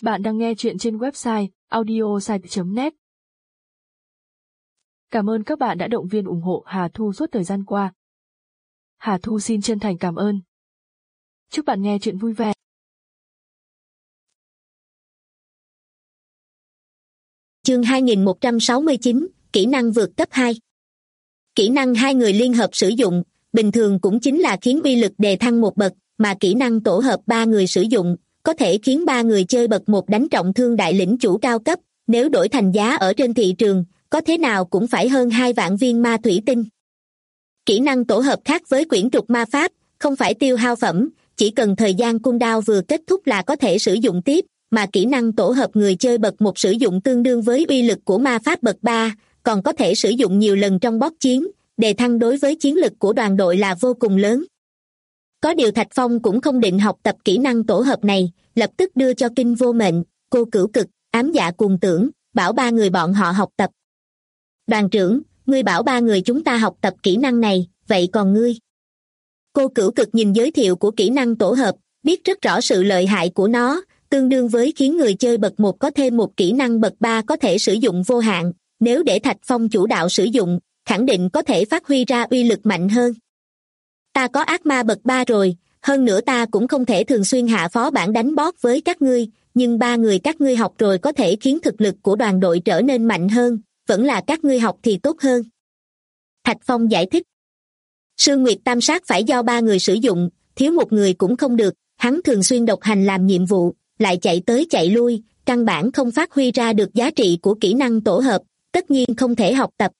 Bạn đang nghe chuyện trên website audiosite.net. Cảm ơn các bạn đã động viên ủng hộ Hà Thu suốt thời gian qua. Hà Thu xin chân thành cảm ơn. Chúc bạn nghe chuyện vui vẻ. Chương 2169, kỹ năng vượt cấp 2. Kỹ năng hai người liên hợp sử dụng, bình thường cũng chính là khiến uy lực đề thăng một bậc, mà kỹ năng tổ hợp ba người sử dụng, có thể khiến ba người chơi bậc một đánh trọng thương đại lĩnh chủ cao cấp, nếu đổi thành giá ở trên thị trường, có thế nào cũng phải hơn 2 vạn viên ma thủy tinh. Kỹ năng tổ hợp khác với quyển trục ma pháp, không phải tiêu hao phẩm, chỉ cần thời gian cooldown vừa kết thúc là có thể sử dụng tiếp, mà kỹ năng tổ hợp người chơi bậc 1 sử dụng tương đương với uy lực của ma pháp bậc 3, còn có thể sử dụng nhiều lần trong boss chiến, đề thăng đối với chiến lực của đoàn đội là vô cùng lớn. Có điều Thạch Phong cũng không định học tập kỹ năng tổ hợp này, lập tức đưa cho Kinh Vô Mệnh, Cô Cửu Cực, Ám Dạ Cuồng Tưởng, bảo ba người bọn họ học tập. Đoàn trưởng, ngươi bảo ba người chúng ta học tập kỹ năng này, vậy còn ngươi? Cô Cửu Cực nhìn giới thiệu của kỹ năng tổ hợp, biết rất rõ sự lợi hại của nó, tương đương với khiến người chơi bậc 1 có thêm một kỹ năng bậc 3 có thể sử dụng vô hạn, nếu để Thạch Phong chủ đạo sử dụng, khẳng định có thể phát huy ra uy lực mạnh hơn. Ta có ác ma bậc 3 rồi, hơn nữa ta cũng không thể thường xuyên hạ phó bản đánh boss với các ngươi, nhưng ba người các ngươi học rồi có thể khiến thực lực của đoàn đội trở nên mạnh hơn, vẫn là các ngươi học thì tốt hơn. Thạch Phong giải thích. Sương Nguyệt Tam Sát phải do ba người sử dụng, thiếu một người cũng không được, hắn thường xuyên độc hành làm nhiệm vụ, lại chạy tới chạy lui, căn bản không phát huy ra được giá trị của kỹ năng tổ hợp, tất nhiên không thể học tập.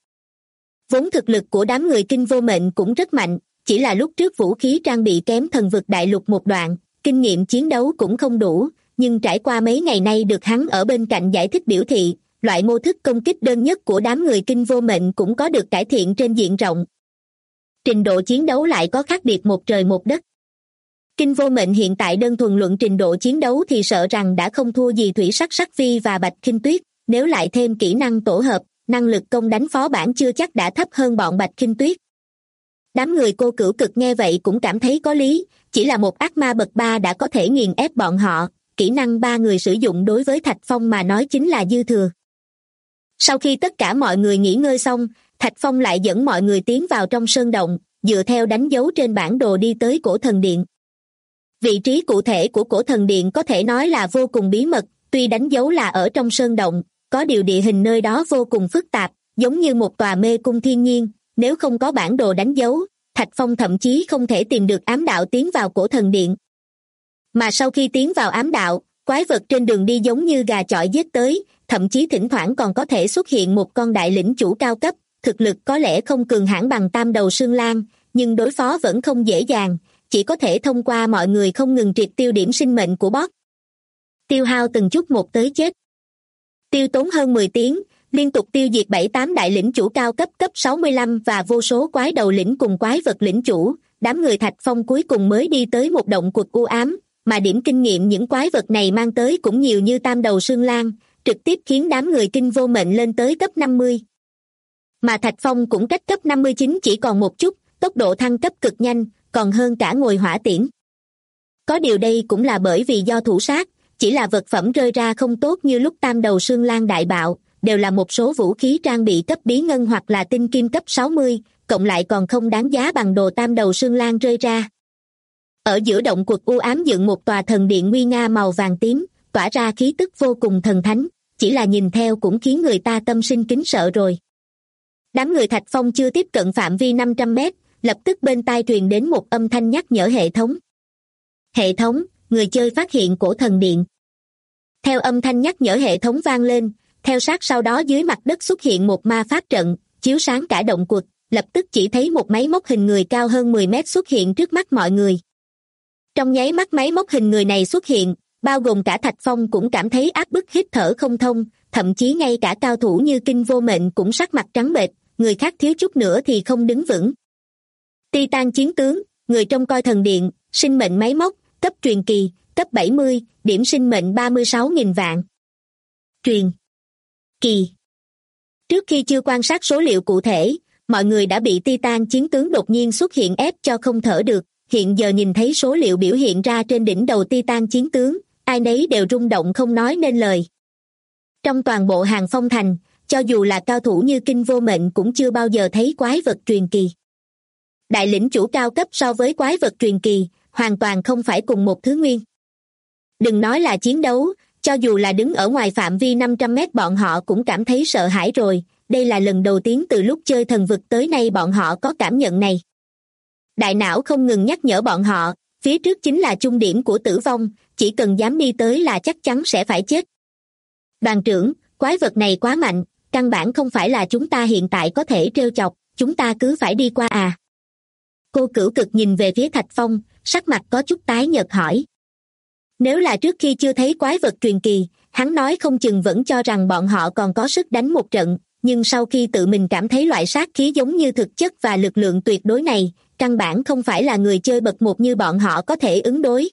Vốn thực lực của đám người Kinh Vô Mệnh cũng rất mạnh, chỉ là lúc trước vũ khí trang bị kém Thần Vực Đại Lục một đoạn, kinh nghiệm chiến đấu cũng không đủ, nhưng trải qua mấy ngày nay được hắn ở bên cạnh giải thích biểu thị, loại mô thức công kích đơn nhất của đám người Kinh Vô Mệnh cũng có được cải thiện trên diện rộng. Trình độ chiến đấu lại có khác biệt một trời một đất. Kinh Vô Mệnh hiện tại đơn thuần luận trình độ chiến đấu thì sợ rằng đã không thua gì Thủy Sắc Sắc Vi và Bạch Khinh Tuyết, nếu lại thêm kỹ năng tổ hợp, năng lực công đánh phó bản chưa chắc đã thấp hơn bọn Bạch Khinh Tuyết. Đám người Cô Cửu Cực nghe vậy cũng cảm thấy có lý, chỉ là một ác ma bậc 3 đã có thể nghiền ép bọn họ, kỹ năng ba người sử dụng đối với Thạch Phong mà nói chính là dư thừa. Sau khi tất cả mọi người nghỉ ngơi xong, Thạch Phong lại dẫn mọi người tiến vào trong sơn động, dựa theo đánh dấu trên bản đồ đi tới Cổ Thần Điện. Vị trí cụ thể của Cổ Thần Điện có thể nói là vô cùng bí mật, tuy đánh dấu là ở trong sơn động, có điều địa hình nơi đó vô cùng phức tạp, giống như một tòa mê cung thiên nhiên, nếu không có bản đồ đánh dấu, Thạch Phong thậm chí không thể tìm được ám đạo tiến vào Cổ Thần Điện. Mà sau khi tiến vào ám đạo, quái vật trên đường đi giống như gà chọi giết tới, thậm chí thỉnh thoảng còn có thể xuất hiện một con đại lĩnh chủ cao cấp, thực lực có lẽ không cường hãn bằng Tam Đầu Sương Lan, nhưng đối phó vẫn không dễ dàng, chỉ có thể thông qua mọi người không ngừng triệt tiêu điểm sinh mệnh của boss. Tiêu hao từng chút một tới chết. Tiêu tốn hơn 10 tiếng, liên tục tiêu diệt 7-8 đại lĩnh chủ cao cấp cấp 65 và vô số quái đầu lĩnh cùng quái vật lĩnh chủ, đám người Thạch Phong cuối cùng mới đi tới một động quật u ám, mà điểm kinh nghiệm những quái vật này mang tới cũng nhiều như Tam Đầu Sương Lan, trực tiếp khiến đám người Kinh Vô Mệnh lên tới cấp 50. Mà Thạch Phong cũng cách cấp 59 chỉ còn một chút, tốc độ thăng cấp cực nhanh, còn hơn cả ngồi hỏa tiễn. Có điều đây cũng là bởi vì do thủ sát, chỉ là vật phẩm rơi ra không tốt như lúc Tam Đầu Sương Lan đại bạo, đều là một số vũ khí trang bị cấp bí ngân hoặc là tinh kim cấp 60, cộng lại còn không đáng giá bằng đồ Tam Đầu Sương Lan rơi ra. Ở giữa động quật u ám dựng một tòa thần điện nguy nga màu vàng tím, tỏa ra khí tức vô cùng thần thánh, chỉ là nhìn theo cũng khiến người ta tâm sinh kính sợ rồi. Đám người Thạch Phong chưa tiếp cận phạm vi 500 mét, lập tức bên tai truyền đến một âm thanh nhắc nhở hệ thống. Hệ thống, người chơi phát hiện Cổ Thần Điện. Theo âm thanh nhắc nhở hệ thống vang lên, theo sát sau đó dưới mặt đất xuất hiện một ma pháp trận, chiếu sáng cả động quật, lập tức chỉ thấy một máy móc hình người cao hơn 10 mét xuất hiện trước mắt mọi người. Trong nháy mắt máy móc hình người này xuất hiện, bao gồm cả Thạch Phong cũng cảm thấy áp bức hít thở không thông, thậm chí ngay cả cao thủ như Kinh Vô Mệnh cũng sắc mặt trắng bệch, người khác thiếu chút nữa thì không đứng vững. Titan chiến tướng, người trông coi thần điện, sinh mệnh máy móc, cấp truyền kỳ, cấp 70, điểm sinh mệnh 36.000 vạn. Truyền kỳ. Trước khi chưa quan sát số liệu cụ thể, mọi người đã bị Titan chiến tướng đột nhiên xuất hiện ép cho không thở được, hiện giờ nhìn thấy số liệu biểu hiện ra trên đỉnh đầu Titan chiến tướng, ai nấy đều rung động không nói nên lời. Trong toàn bộ Hàng Phong thành, cho dù là cao thủ như Kinh Vô Mệnh cũng chưa bao giờ thấy quái vật truyền kỳ. Đại lĩnh chủ cao cấp so với quái vật truyền kỳ, hoàn toàn không phải cùng một thứ nguyên. Đừng nói là chiến đấu, cho dù là đứng ở ngoài phạm vi 500 mét bọn họ cũng cảm thấy sợ hãi rồi, đây là lần đầu tiên từ lúc chơi thần vực tới nay bọn họ có cảm nhận này. Đại não không ngừng nhắc nhở bọn họ, phía trước chính là trung điểm của tử vong, chỉ cần dám đi tới là chắc chắn sẽ phải chết. Đoàn trưởng, quái vật này quá mạnh, căn bản không phải là chúng ta hiện tại có thể trêu chọc, chúng ta cứ phải đi qua à? Cô Cửu Cực nhìn về phía Thạch Phong, sắc mặt có chút tái nhợt hỏi. Nếu là trước khi chưa thấy quái vật truyền kỳ, hắn nói không chừng vẫn cho rằng bọn họ còn có sức đánh một trận, nhưng sau khi tự mình cảm thấy loại sát khí giống như thực chất và lực lượng tuyệt đối này, căn bản không phải là người chơi bậc một như bọn họ có thể ứng đối.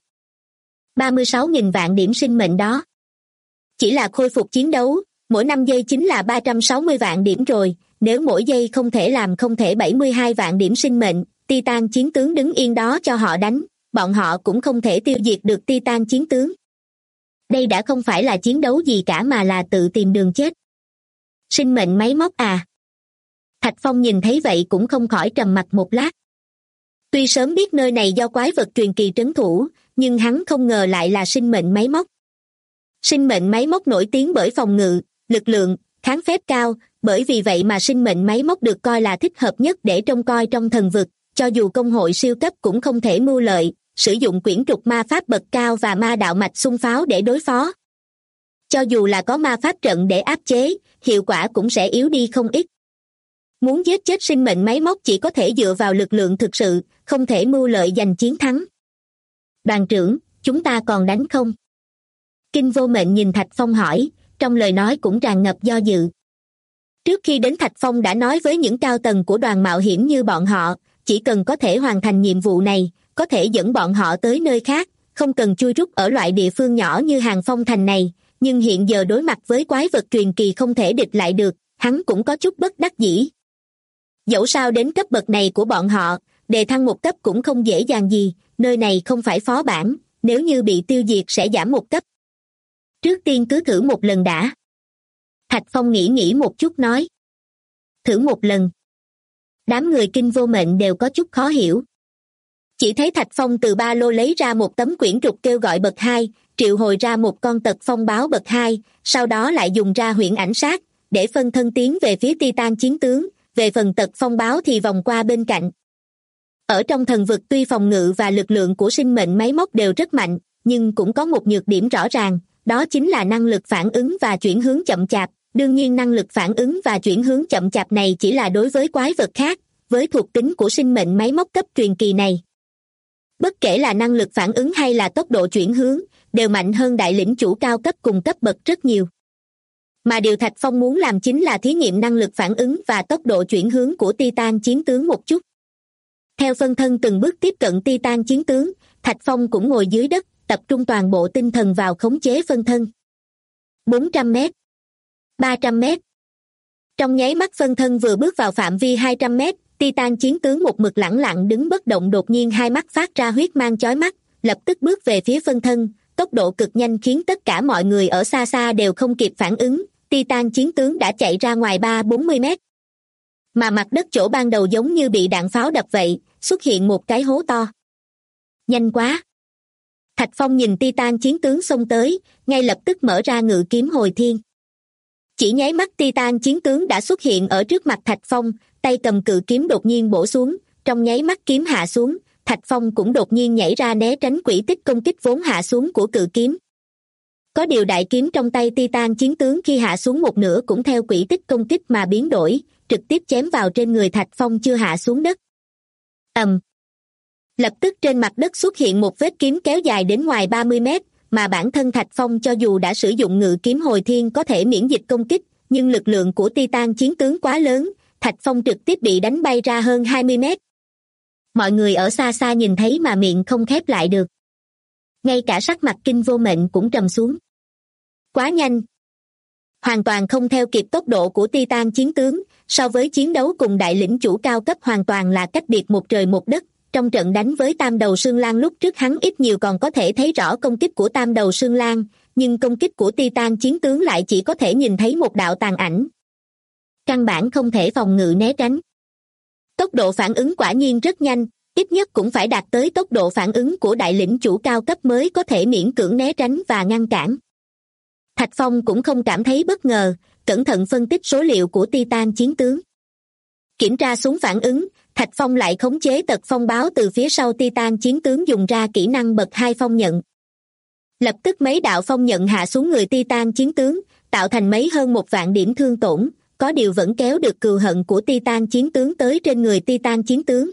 36.000 vạn điểm sinh mệnh đó. Chỉ là khôi phục chiến đấu, mỗi 5 giây chính là 360 vạn điểm rồi, nếu mỗi giây không thể 72 vạn điểm sinh mệnh, Titan chiến tướng đứng yên đó cho họ đánh, bọn họ cũng không thể tiêu diệt được Titan chiến tướng. Đây đã không phải là chiến đấu gì cả mà là tự tìm đường chết. Sinh mệnh máy móc à? Thạch Phong nhìn thấy vậy cũng không khỏi trầm mặc một lát. Tuy sớm biết nơi này do quái vật truyền kỳ trấn thủ, nhưng hắn không ngờ lại là sinh mệnh máy móc. Sinh mệnh máy móc nổi tiếng bởi phòng ngự, lực lượng, kháng phép cao, bởi vì vậy mà sinh mệnh máy móc được coi là thích hợp nhất để trông coi trong thần vực, cho dù công hội siêu cấp cũng không thể mưu lợi, sử dụng quyển trục ma pháp bậc cao và ma đạo mạch xung pháo để đối phó. Cho dù là có ma pháp trận để áp chế, hiệu quả cũng sẽ yếu đi không ít. Muốn giết chết sinh mệnh máy móc chỉ có thể dựa vào lực lượng thực sự, không thể mưu lợi giành chiến thắng. Đoàn trưởng, chúng ta còn đánh không? Kinh Vô Mệnh nhìn Thạch Phong hỏi, trong lời nói cũng tràn ngập do dự. Trước khi đến Thạch Phong đã nói với những cao tầng của đoàn mạo hiểm như bọn họ, chỉ cần có thể hoàn thành nhiệm vụ này, có thể dẫn bọn họ tới nơi khác, không cần chui rút ở loại địa phương nhỏ như Hàng Phong thành này, nhưng hiện giờ đối mặt với quái vật truyền kỳ không thể địch lại được, hắn cũng có chút bất đắc dĩ. Dẫu sao đến cấp bậc này của bọn họ, đề thăng một cấp cũng không dễ dàng gì, nơi này không phải phó bản, nếu như bị tiêu diệt sẽ giảm một cấp. Trước tiên cứ thử một lần đã. Thạch Phong nghĩ một chút nói. Thử một lần. Đám người Kinh Vô Mệnh đều có chút khó hiểu. Chỉ thấy Thạch Phong từ ba lô lấy ra một tấm quyển trục kêu gọi bậc 2, triệu hồi ra một con tật phong báo bậc 2, sau đó lại dùng ra huyễn ảnh sát, để phân thân tiến về phía Titan chiến tướng, về phần tật phong báo thì vòng qua bên cạnh. Ở trong thần vực tuy phòng ngự và lực lượng của sinh mệnh máy móc đều rất mạnh, nhưng cũng có một nhược điểm rõ ràng, đó chính là năng lực phản ứng và chuyển hướng chậm chạp. Đương nhiên năng lực phản ứng và chuyển hướng chậm chạp này chỉ là đối với quái vật khác, với thuộc tính của sinh mệnh máy móc cấp truyền kỳ này. Bất kể là năng lực phản ứng hay là tốc độ chuyển hướng, đều mạnh hơn đại lĩnh chủ cao cấp cùng cấp bậc rất nhiều. Mà điều Thạch Phong muốn làm chính là thí nghiệm năng lực phản ứng và tốc độ chuyển hướng của Titan chiến tướng một chút. Theo phân thân từng bước tiếp cận Titan chiến tướng, Thạch Phong cũng ngồi dưới đất, tập trung toàn bộ tinh thần vào khống chế phân thân. 400 mét. 300 mét. Trong nháy mắt phân thân vừa bước vào phạm vi 200 mét, Titan chiến tướng một mực lẳng lặng đứng bất động đột nhiên hai mắt phát ra huyết mang chói mắt, lập tức bước về phía phân thân, tốc độ cực nhanh khiến tất cả mọi người ở xa xa đều không kịp phản ứng, Titan chiến tướng đã chạy ra ngoài 30-40 mét. Mà mặt đất chỗ ban đầu giống như bị đạn pháo đập vậy, xuất hiện một cái hố to. Nhanh quá! Thạch Phong nhìn Titan chiến tướng xông tới, ngay lập tức mở ra ngự kiếm hồi thiên. Chỉ nháy mắt Titan chiến tướng đã xuất hiện ở trước mặt Thạch Phong, tay cầm cự kiếm đột nhiên bổ xuống, trong nháy mắt kiếm hạ xuống, Thạch Phong cũng đột nhiên nhảy ra né tránh quỹ tích công kích vốn hạ xuống của cự kiếm. Có điều đại kiếm trong tay Titan chiến tướng khi hạ xuống một nửa cũng theo quỹ tích công kích mà biến đổi, trực tiếp chém vào trên người Thạch Phong chưa hạ xuống đất. Lập tức trên mặt đất xuất hiện một vết kiếm kéo dài đến ngoài 30 mét, mà bản thân Thạch Phong cho dù đã sử dụng ngự kiếm hồi thiên có thể miễn dịch công kích, nhưng lực lượng của Titan chiến tướng quá lớn, Thạch Phong trực tiếp bị đánh bay ra hơn 20 mét. Mọi người ở xa xa nhìn thấy mà miệng không khép lại được. Ngay cả sắc mặt Kinh Vô Mệnh cũng trầm xuống. Quá nhanh. Hoàn toàn không theo kịp tốc độ của Titan chiến tướng, so với chiến đấu cùng đại lĩnh chủ cao cấp hoàn toàn là cách biệt một trời một đất, trong trận đánh với Tam Đầu Xương Lang lúc trước hắn ít nhiều còn có thể thấy rõ công kích của Tam Đầu Xương Lang, nhưng công kích của Titan chiến tướng lại chỉ có thể nhìn thấy một đạo tàn ảnh. Căn bản không thể phòng ngự né tránh. Tốc độ phản ứng quả nhiên rất nhanh, ít nhất cũng phải đạt tới tốc độ phản ứng của đại lĩnh chủ cao cấp mới có thể miễn cưỡng né tránh và ngăn cản. Thạch Phong cũng không cảm thấy bất ngờ, cẩn thận phân tích số liệu của Titan chiến tướng. Kiểm tra súng phản ứng, Thạch Phong lại khống chế tật phong báo từ phía sau Titan chiến tướng dùng ra kỹ năng bậc 2 phong nhận. Lập tức mấy đạo phong nhận hạ xuống người Titan chiến tướng, tạo thành mấy hơn 1.000 điểm thương tổn, có điều vẫn kéo được cừu hận của Titan chiến tướng tới trên người Titan chiến tướng.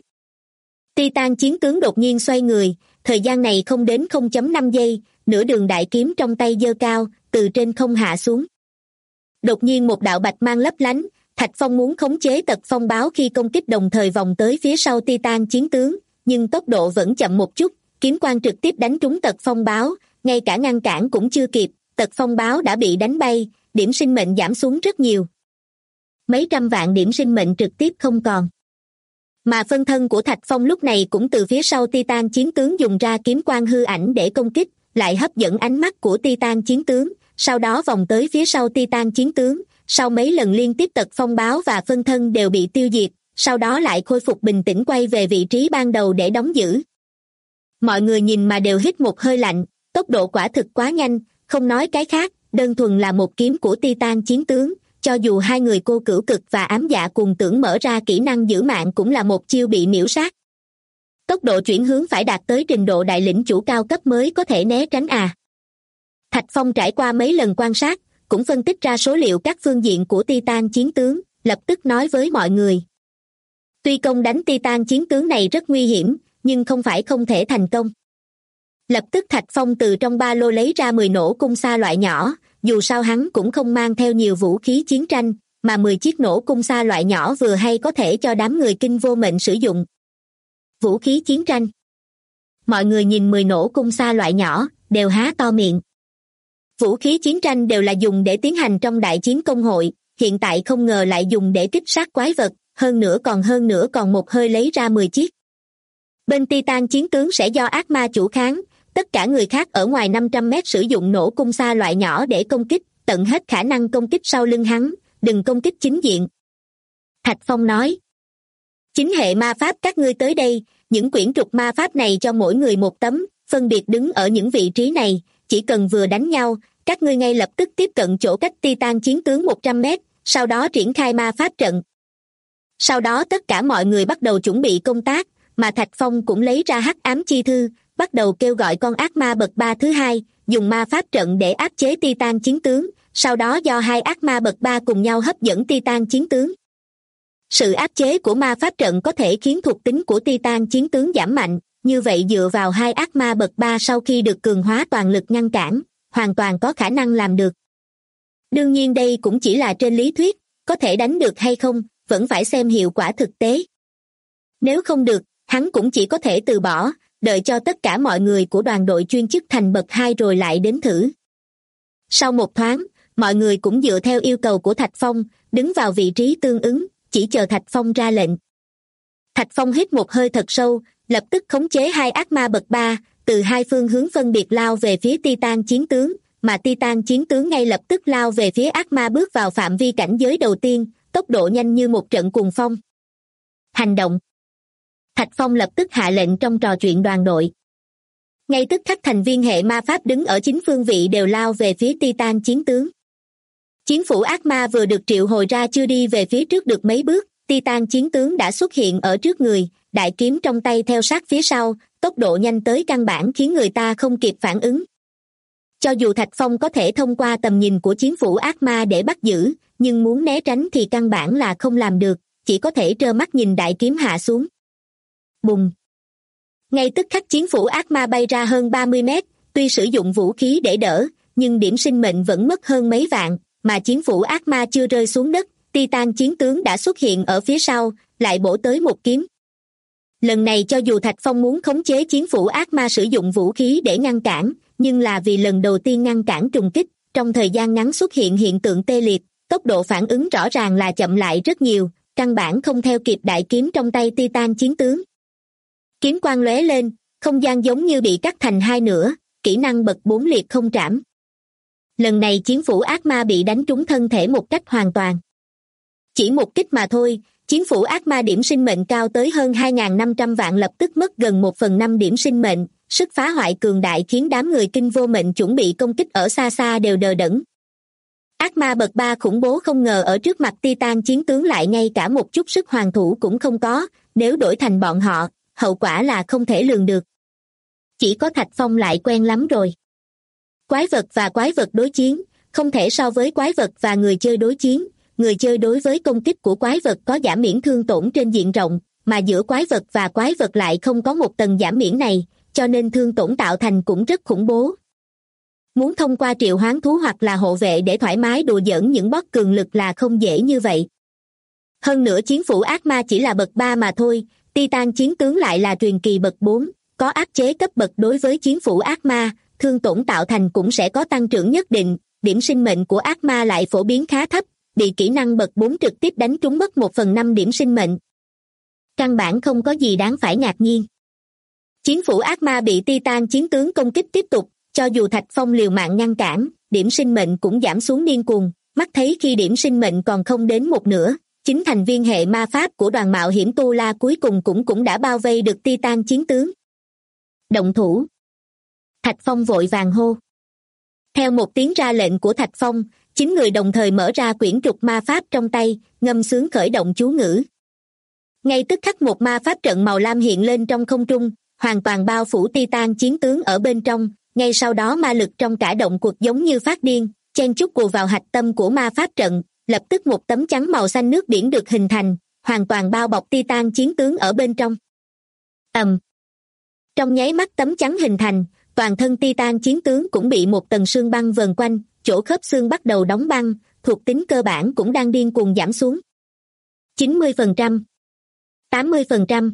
Titan chiến tướng đột nhiên xoay người, thời gian này không đến 0.5 giây, nửa đường đại kiếm trong tay giơ cao, từ trên không hạ xuống. Đột nhiên một đạo bạch mang lấp lánh, Thạch Phong muốn khống chế tật phong báo khi công kích đồng thời vòng tới phía sau Titan chiến tướng, nhưng tốc độ vẫn chậm một chút, kiếm quang trực tiếp đánh trúng tật phong báo, ngay cả ngăn cản cũng chưa kịp, tật phong báo đã bị đánh bay, điểm sinh mệnh giảm xuống rất nhiều. Mấy trăm vạn điểm sinh mệnh trực tiếp không còn. Mà phân thân của Thạch Phong lúc này cũng từ phía sau Titan chiến tướng dùng ra kiếm quang hư ảnh để công kích, lại hấp dẫn ánh mắt của Titan chiến tướng, sau đó vòng tới phía sau Titan chiến tướng, sau mấy lần liên tiếp tật phong báo và phân thân đều bị tiêu diệt, sau đó lại khôi phục bình tĩnh quay về vị trí ban đầu để đóng giữ. Mọi người nhìn mà đều hít một hơi lạnh, tốc độ quả thực quá nhanh, không nói cái khác, đơn thuần là một kiếm của Titan chiến tướng, cho dù hai người cô cửu cực và ám dạ cùng tưởng mở ra kỹ năng giữ mạng cũng là một chiêu bị miễu sát. Tốc độ chuyển hướng phải đạt tới trình độ đại lĩnh chủ cao cấp mới có thể né tránh à. Thạch Phong trải qua mấy lần quan sát, cũng phân tích ra số liệu các phương diện của Titan chiến tướng, lập tức nói với mọi người. Tuy công đánh Titan chiến tướng này rất nguy hiểm, nhưng không phải không thể thành công. Lập tức Thạch Phong từ trong ba lô lấy ra 10 nổ cung xa loại nhỏ, dù sao hắn cũng không mang theo nhiều vũ khí chiến tranh, mà 10 chiếc nổ cung xa loại nhỏ vừa hay có thể cho đám người kinh vô mệnh sử dụng. Vũ khí chiến tranh. Mọi người nhìn 10 nổ cung xa loại nhỏ, đều há to miệng. Vũ khí chiến tranh đều là dùng để tiến hành trong đại chiến công hội, hiện tại không ngờ lại dùng để kích sát quái vật, hơn nữa còn một hơi lấy ra 10 chiếc. Bên Titan chiến tướng sẽ do ác ma chủ kháng, tất cả người khác ở ngoài 500 mét sử dụng nổ cung xa loại nhỏ để công kích, tận hết khả năng công kích sau lưng hắn, đừng công kích chính diện. Thạch Phong nói. Chính hệ ma pháp các ngươi tới đây, những quyển trục ma pháp này cho mỗi người một tấm, phân biệt đứng ở những vị trí này, chỉ cần vừa đánh nhau, các ngươi ngay lập tức tiếp cận chỗ cách Titan chiến tướng 100 mét, sau đó triển khai ma pháp trận. Sau đó tất cả mọi người bắt đầu chuẩn bị công tác, mà Thạch Phong cũng lấy ra hắc ám chi thư, bắt đầu kêu gọi con ác ma bậc 3 thứ hai, dùng ma pháp trận để áp chế Titan chiến tướng, sau đó do hai ác ma bậc 3 cùng nhau hấp dẫn Titan chiến tướng. Sự áp chế của ma pháp trận có thể khiến thuộc tính của Titan chiến tướng giảm mạnh, như vậy dựa vào hai ác ma bậc 3 sau khi được cường hóa toàn lực ngăn cản, hoàn toàn có khả năng làm được. Đương nhiên đây cũng chỉ là trên lý thuyết, có thể đánh được hay không, vẫn phải xem hiệu quả thực tế. Nếu không được, hắn cũng chỉ có thể từ bỏ, đợi cho tất cả mọi người của đoàn đội chuyên chức thành bậc 2 rồi lại đến thử. Sau một thoáng, mọi người cũng dựa theo yêu cầu của Thạch Phong, đứng vào vị trí tương ứng, chỉ chờ Thạch Phong ra lệnh. Thạch Phong hít một hơi thật sâu, lập tức khống chế hai ác ma bậc 3, từ hai phương hướng phân biệt lao về phía Titan chiến tướng, mà Titan chiến tướng ngay lập tức lao về phía ác ma bước vào phạm vi cảnh giới đầu tiên, tốc độ nhanh như một trận cuồng phong. Hành động. Thạch Phong lập tức hạ lệnh trong trò chuyện đoàn đội. Ngay tức khắc thành viên hệ ma pháp đứng ở chính phương vị đều lao về phía Titan chiến tướng. Chiến phủ ác ma vừa được triệu hồi ra chưa đi về phía trước được mấy bước, Titan chiến tướng đã xuất hiện ở trước người, đại kiếm trong tay theo sát phía sau, tốc độ nhanh tới căn bản khiến người ta không kịp phản ứng. Cho dù Thạch Phong có thể thông qua tầm nhìn của chiến phủ ác ma để bắt giữ, nhưng muốn né tránh thì căn bản là không làm được, chỉ có thể trơ mắt nhìn đại kiếm hạ xuống. Bùng! Ngay tức khắc chiến phủ ác ma bay ra hơn 30 mét, tuy sử dụng vũ khí để đỡ, nhưng điểm sinh mệnh vẫn mất hơn mấy vạn, mà chiến phủ ác ma chưa rơi xuống đất, Titan chiến tướng đã xuất hiện ở phía sau, lại bổ tới một kiếm. Lần này cho dù Thạch Phong muốn khống chế chiến phủ ác ma sử dụng vũ khí để ngăn cản, nhưng là vì lần đầu tiên ngăn cản trùng kích, trong thời gian ngắn xuất hiện hiện tượng tê liệt, tốc độ phản ứng rõ ràng là chậm lại rất nhiều, căn bản không theo kịp đại kiếm trong tay Titan chiến tướng. Kiếm quang lóe lên, không gian giống như bị cắt thành hai nửa, kỹ năng bậc 4 liệt không trảm. Lần này chiến phủ ác ma bị đánh trúng thân thể một cách hoàn toàn. Chỉ một kích mà thôi, chiến phủ ác ma điểm sinh mệnh cao tới hơn 2.500 vạn lập tức mất gần 1/5 điểm sinh mệnh, sức phá hoại cường đại khiến đám người kinh vô mệnh chuẩn bị công kích ở xa xa đều đờ đẫn. Ác ma bậc 3 khủng bố không ngờ ở trước mặt Titan chiến tướng lại ngay cả một chút sức hoàn thủ cũng không có, nếu đổi thành bọn họ, hậu quả là không thể lường được. Chỉ có Thạch Phong lại quen lắm rồi. Quái vật và quái vật đối chiến, không thể so với quái vật và người chơi đối chiến. Người chơi đối với công kích của quái vật có giảm miễn thương tổn trên diện rộng, mà giữa quái vật và quái vật lại không có một tầng giảm miễn này, cho nên thương tổn tạo thành cũng rất khủng bố. Muốn thông qua triệu hoán thú hoặc là hộ vệ để thoải mái đùa giỡn những boss cường lực là không dễ như vậy. Hơn nữa chiến phủ ác ma chỉ là bậc 3 mà thôi, Titan chiến tướng lại là truyền kỳ bậc 4, có áp chế cấp bậc đối với chiến phủ ác ma, thương tổn tạo thành cũng sẽ có tăng trưởng nhất định, điểm sinh mệnh của ác ma lại phổ biến khá thấp, bị kỹ năng bậc 4 trực tiếp đánh trúng mất 1/5 điểm sinh mệnh. Căn bản không có gì đáng phải ngạc nhiên. Chiến phủ ác ma bị Titan chiến tướng công kích tiếp tục, cho dù Thạch Phong liều mạng ngăn cản, điểm sinh mệnh cũng giảm xuống điên cuồng, mắt thấy khi điểm sinh mệnh còn không đến một nửa, chính thành viên hệ ma pháp của đoàn mạo hiểm Tu La cuối cùng cũng đã bao vây được Titan chiến tướng. Động thủ! Thạch Phong vội vàng hô. Theo một tiếng ra lệnh của Thạch Phong, 9 người đồng thời mở ra quyển trục ma pháp trong tay, ngâm sướng khởi động chú ngữ. Ngay tức khắc một ma pháp trận màu lam hiện lên trong không trung, hoàn toàn bao phủ Titan chiến tướng ở bên trong, ngay sau đó ma lực trong cả động quật giống như phát điên, chen chúc cù vào hạch tâm của ma pháp trận, lập tức một tấm chắn màu xanh nước biển được hình thành, hoàn toàn bao bọc Titan chiến tướng ở bên trong. Trong nháy mắt tấm chắn hình thành, toàn thân Titan chiến tướng cũng bị một tầng sương băng vờn quanh, chỗ khớp xương bắt đầu đóng băng, thuộc tính cơ bản cũng đang điên cuồng giảm xuống. 90%, 80%,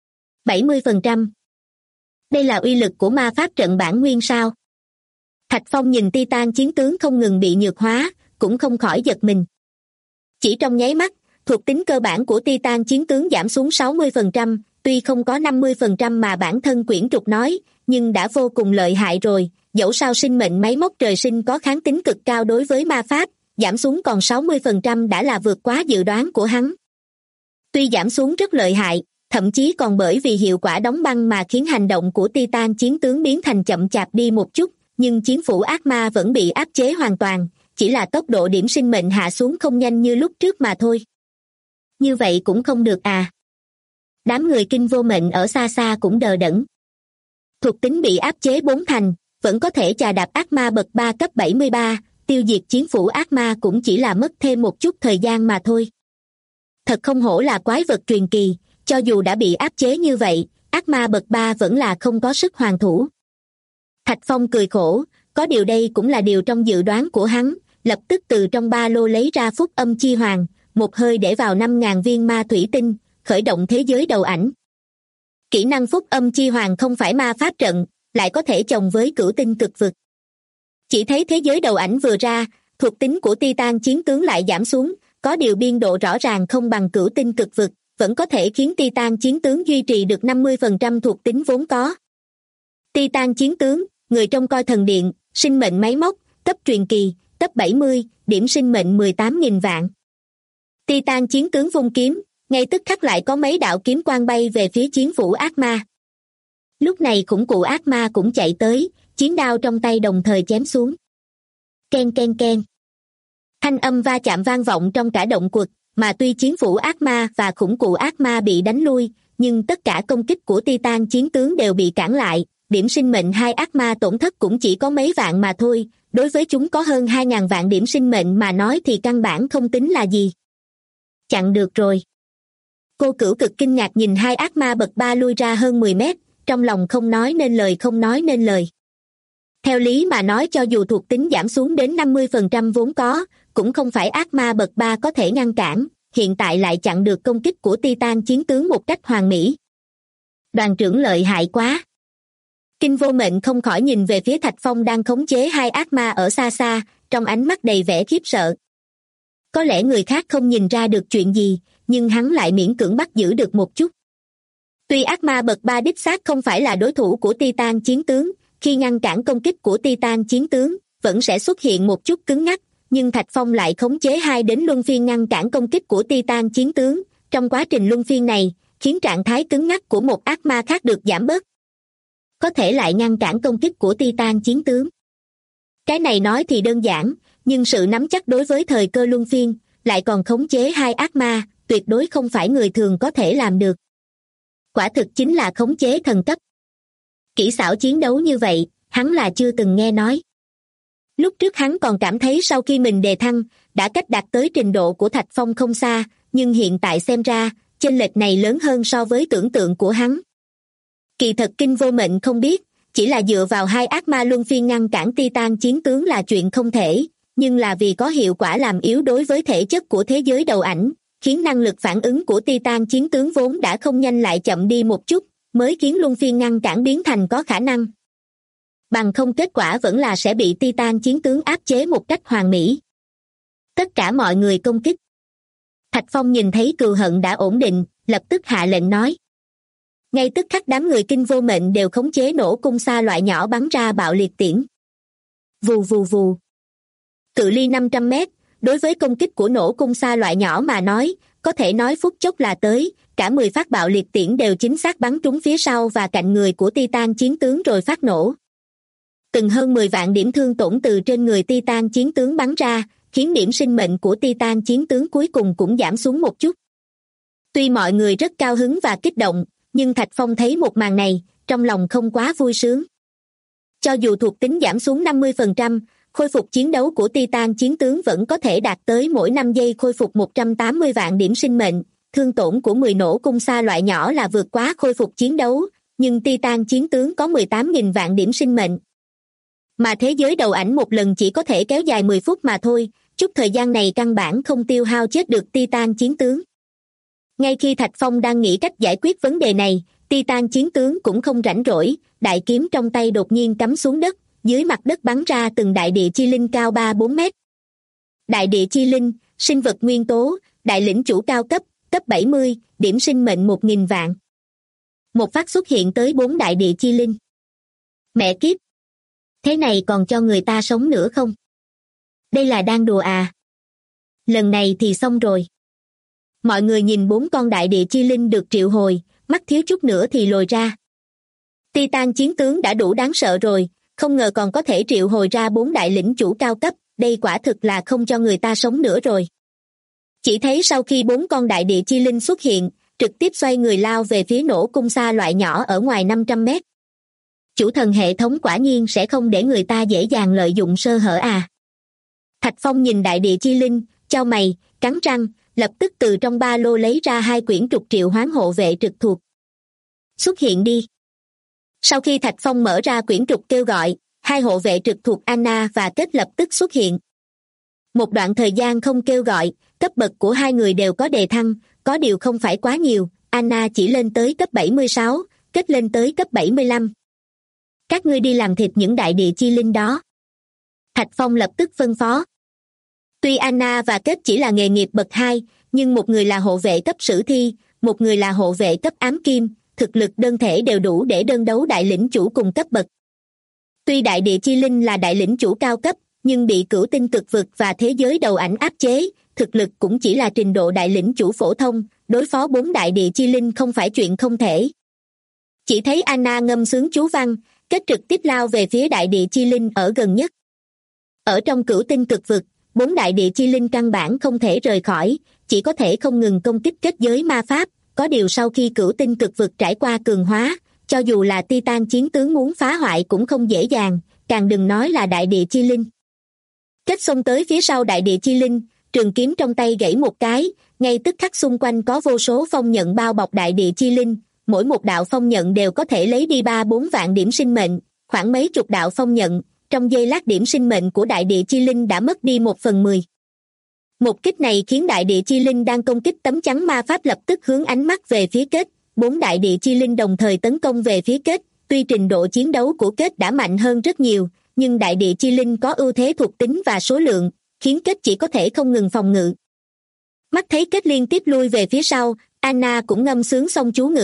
70%. Đây là uy lực của ma pháp trận bản nguyên sao? Thạch Phong nhìn Titan chiến tướng không ngừng bị nhược hóa, cũng không khỏi giật mình. Chỉ trong nháy mắt, thuộc tính cơ bản của Titan chiến tướng giảm xuống 60%, tuy không có 50% mà bản thân quyển trục nói, nhưng đã vô cùng lợi hại rồi, dẫu sao sinh mệnh máy móc trời sinh có kháng tính cực cao đối với ma pháp, giảm xuống còn 60% đã là vượt quá dự đoán của hắn. Tuy giảm xuống rất lợi hại, thậm chí còn bởi vì hiệu quả đóng băng mà khiến hành động của Titan chiến tướng biến thành chậm chạp đi một chút, nhưng chiến phủ ác ma vẫn bị áp chế hoàn toàn, chỉ là tốc độ điểm sinh mệnh hạ xuống không nhanh như lúc trước mà thôi. Như vậy cũng không được à. Đám người kinh vô mệnh ở xa xa cũng đờ đẫn. Thuộc tính bị áp chế 4 thành, vẫn có thể chà đạp ác ma bậc 3 cấp 73, tiêu diệt chiến phủ ác ma cũng chỉ là mất thêm một chút thời gian mà thôi. Thật không hổ là quái vật truyền kỳ, cho dù đã bị áp chế như vậy, ác ma bậc 3 vẫn là không có sức hoàn thủ. Thạch Phong cười khổ, có điều đây cũng là điều trong dự đoán của hắn, lập tức từ trong ba lô lấy ra phúc âm chi hoàng, một hơi để vào 5.000 viên ma thủy tinh, khởi động thế giới đầu ảnh. Kỹ năng phúc âm chi hoàng không phải ma pháp trận, lại có thể chồng với cửu tinh cực vực. Chỉ thấy thế giới đầu ảnh vừa ra, thuộc tính của Titan chiến tướng lại giảm xuống, có điều biên độ rõ ràng không bằng cửu tinh cực vực, vẫn có thể khiến Titan chiến tướng duy trì được 50% thuộc tính vốn có. Titan chiến tướng, người trông coi thần điện, sinh mệnh máy móc, cấp truyền kỳ, cấp 70, điểm sinh mệnh 18.000 vạn. Titan chiến tướng vung kiếm, ngay tức khắc lại có mấy đạo kiếm quang bay về phía chiến phủ ác ma. Lúc này khủng cụ ác ma cũng chạy tới, chiến đao trong tay đồng thời chém xuống. Ken ken ken. Thanh âm va chạm vang vọng trong cả động quật, mà tuy chiến phủ ác ma và khủng cụ ác ma bị đánh lui, nhưng tất cả công kích của Titan chiến tướng đều bị cản lại, điểm sinh mệnh hai ác ma tổn thất cũng chỉ có mấy vạn mà thôi, đối với chúng có hơn 2.000 vạn điểm sinh mệnh mà nói thì căn bản không tính là gì. Chặn được rồi. Cô Cửu cực kinh ngạc nhìn hai ác ma bậc 3 lui ra hơn 10 mét, trong lòng không nói nên lời. Theo lý mà nói cho dù thuộc tính giảm xuống đến 50% vốn có, cũng không phải ác ma bậc 3 có thể ngăn cản, hiện tại lại chặn được công kích của Titan chiến tướng một cách hoàn mỹ. Đoàn trưởng lợi hại quá. Kinh vô mệnh không khỏi nhìn về phía Thạch Phong đang khống chế hai ác ma ở xa xa, trong ánh mắt đầy vẻ khiếp sợ. Có lẽ người khác không nhìn ra được chuyện gì, nhưng hắn lại miễn cưỡng bắt giữ được một chút. Tuy ác ma bậc 3 đích xác không phải là đối thủ của Titan chiến tướng, khi ngăn cản công kích của Titan chiến tướng, vẫn sẽ xuất hiện một chút cứng ngắc, nhưng Thạch Phong lại khống chế hai đến luân phiên ngăn cản công kích của Titan chiến tướng. Trong quá trình luân phiên này, khiến trạng thái cứng ngắc của một ác ma khác được giảm bớt. Có thể lại ngăn cản công kích của Titan chiến tướng. Cái này nói thì đơn giản, nhưng sự nắm chắc đối với thời cơ luân phiên, lại còn khống chế hai ác ma, tuyệt đối không phải người thường có thể làm được. Quả thực chính là khống chế thần cấp. Kỹ xảo chiến đấu như vậy, hắn là chưa từng nghe nói. Lúc trước hắn còn cảm thấy sau khi mình đề thăng, đã cách đạt tới trình độ của Thạch Phong không xa, nhưng hiện tại xem ra, chênh lệch này lớn hơn so với tưởng tượng của hắn. Kỳ thật Kinh Vô Mệnh không biết, chỉ là dựa vào hai ác ma luân phiên ngăn cản Titan chiến tướng là chuyện không thể, nhưng là vì có hiệu quả làm yếu đối với thể chất của thế giới đầu ảnh, khiến năng lực phản ứng của Titan chiến tướng vốn đã không nhanh lại chậm đi một chút, mới khiến luân phiên ngăn cản biến thành có khả năng. Bằng không kết quả vẫn là sẽ bị Titan chiến tướng áp chế một cách hoàn mỹ. Tất cả mọi người công kích. Thạch Phong nhìn thấy cừu hận đã ổn định, lập tức hạ lệnh nói. Ngay tức khắc đám người Kinh Vô Mệnh đều khống chế nổ cung xa loại nhỏ bắn ra bạo liệt tiễn. Vù vù vù. Cự ly 500 mét, đối với công kích của nổ cung xa loại nhỏ mà nói, có thể nói phút chốc là tới, cả 10 phát bạo liệt tiễn đều chính xác bắn trúng phía sau và cạnh người của Titan chiến tướng rồi phát nổ. Từng hơn 10 vạn điểm thương tổn từ trên người Titan chiến tướng bắn ra, khiến điểm sinh mệnh của Titan chiến tướng cuối cùng cũng giảm xuống một chút. Tuy mọi người rất cao hứng và kích động, nhưng Thạch Phong thấy một màn này, trong lòng không quá vui sướng. Cho dù thuộc tính giảm xuống 50%, khôi phục chiến đấu của Titan chiến tướng vẫn có thể đạt tới mỗi 5 giây khôi phục 180 vạn điểm sinh mệnh, thương tổn của 10 nổ cung xa loại nhỏ là vượt quá khôi phục chiến đấu, nhưng Titan chiến tướng có 18.000 vạn điểm sinh mệnh. Mà thế giới đầu ảnh một lần chỉ có thể kéo dài 10 phút mà thôi, chút thời gian này căn bản không tiêu hao chết được Titan chiến tướng. Ngay khi Thạch Phong đang nghĩ cách giải quyết vấn đề này, Titan chiến tướng cũng không rảnh rỗi, đại kiếm trong tay đột nhiên cắm xuống đất, dưới mặt đất bắn ra từng đại địa chi linh cao 3-4 mét. Đại địa chi linh, sinh vật nguyên tố, đại lĩnh chủ cao cấp, cấp 70, điểm sinh mệnh 1.000 vạn. Một phát xuất hiện tới 4 đại địa chi linh. Mẹ kiếp! Thế này còn cho người ta sống nữa không? Đây là đang đùa à? Lần này thì xong rồi. Mọi người nhìn 4 con đại địa chi linh được triệu hồi, mắt thiếu chút nữa thì lồi ra. Titan chiến tướng đã đủ đáng sợ rồi, không ngờ còn có thể triệu hồi ra 4 đại lĩnh chủ cao cấp, đây quả thực là không cho người ta sống nữa rồi. Chỉ thấy sau khi 4 con đại địa chi linh xuất hiện, trực tiếp xoay người lao về phía nổ cung xa loại nhỏ ở ngoài 500 mét. Chủ thần hệ thống quả nhiên sẽ không để người ta dễ dàng lợi dụng sơ hở à. Thạch Phong nhìn đại địa chi linh, chau mày, cắn răng, lập tức từ trong ba lô lấy ra 2 quyển trục triệu hoán hộ vệ trực thuộc. Xuất hiện đi. Sau khi Thạch Phong mở ra quyển trục kêu gọi, 2 hộ vệ trực thuộc Anna và Kết lập tức xuất hiện. Một đoạn thời gian không kêu gọi, cấp bậc của 2 người đều có đề thăng, có điều không phải quá nhiều, Anna chỉ lên tới cấp 76, Kết lên tới cấp 75. Các ngươi đi làm thịt những đại địa chi linh đó. Thạch Phong lập tức phân phó. Tuy Anna và Kết chỉ là nghề nghiệp bậc 2, nhưng một người là hộ vệ cấp sử thi, một người là hộ vệ cấp ám kim, thực lực đơn thể đều đủ để đơn đấu đại lĩnh chủ cùng cấp bậc. Tuy đại địa chi linh là đại lĩnh chủ cao cấp, nhưng bị cửu tinh cực vực và thế giới đầu ảnh áp chế, thực lực cũng chỉ là trình độ đại lĩnh chủ phổ thông, đối phó 4 đại địa chi linh không phải chuyện không thể. Chỉ thấy Anna ngâm sướng chú văn, Kết trực tiếp lao về phía đại địa chi linh ở gần nhất. Ở trong cửu tinh cực vực, 4 đại địa chi linh căn bản không thể rời khỏi, chỉ có thể không ngừng công kích kết giới ma pháp, có điều sau khi cửu tinh cực vực trải qua cường hóa, cho dù là Titan chiến tướng muốn phá hoại cũng không dễ dàng, càng đừng nói là đại địa chi linh. Kết xông tới phía sau đại địa chi linh, trường kiếm trong tay gãy một cái, ngay tức khắc xung quanh có vô số phong nhận bao bọc đại địa chi linh, mỗi một đạo phong nhận đều có thể lấy đi 3-4 vạn điểm sinh mệnh, khoảng mấy chục đạo phong nhận, trong giây lát điểm sinh mệnh của đại địa chi linh đã mất đi 1/10. Một kích này khiến đại địa chi linh đang công kích tấm chắn ma pháp lập tức hướng ánh mắt về phía Kết, 4 đại địa chi linh đồng thời tấn công về phía Kết, tuy trình độ chiến đấu của Kết đã mạnh hơn rất nhiều, nhưng đại địa chi linh có ưu thế thuộc tính và số lượng, khiến Kết chỉ có thể không ngừng phòng ngự. Mắt thấy Kết liên tiếp lui về phía sau, Anna cũng ngâm sướng xong chú ngữ,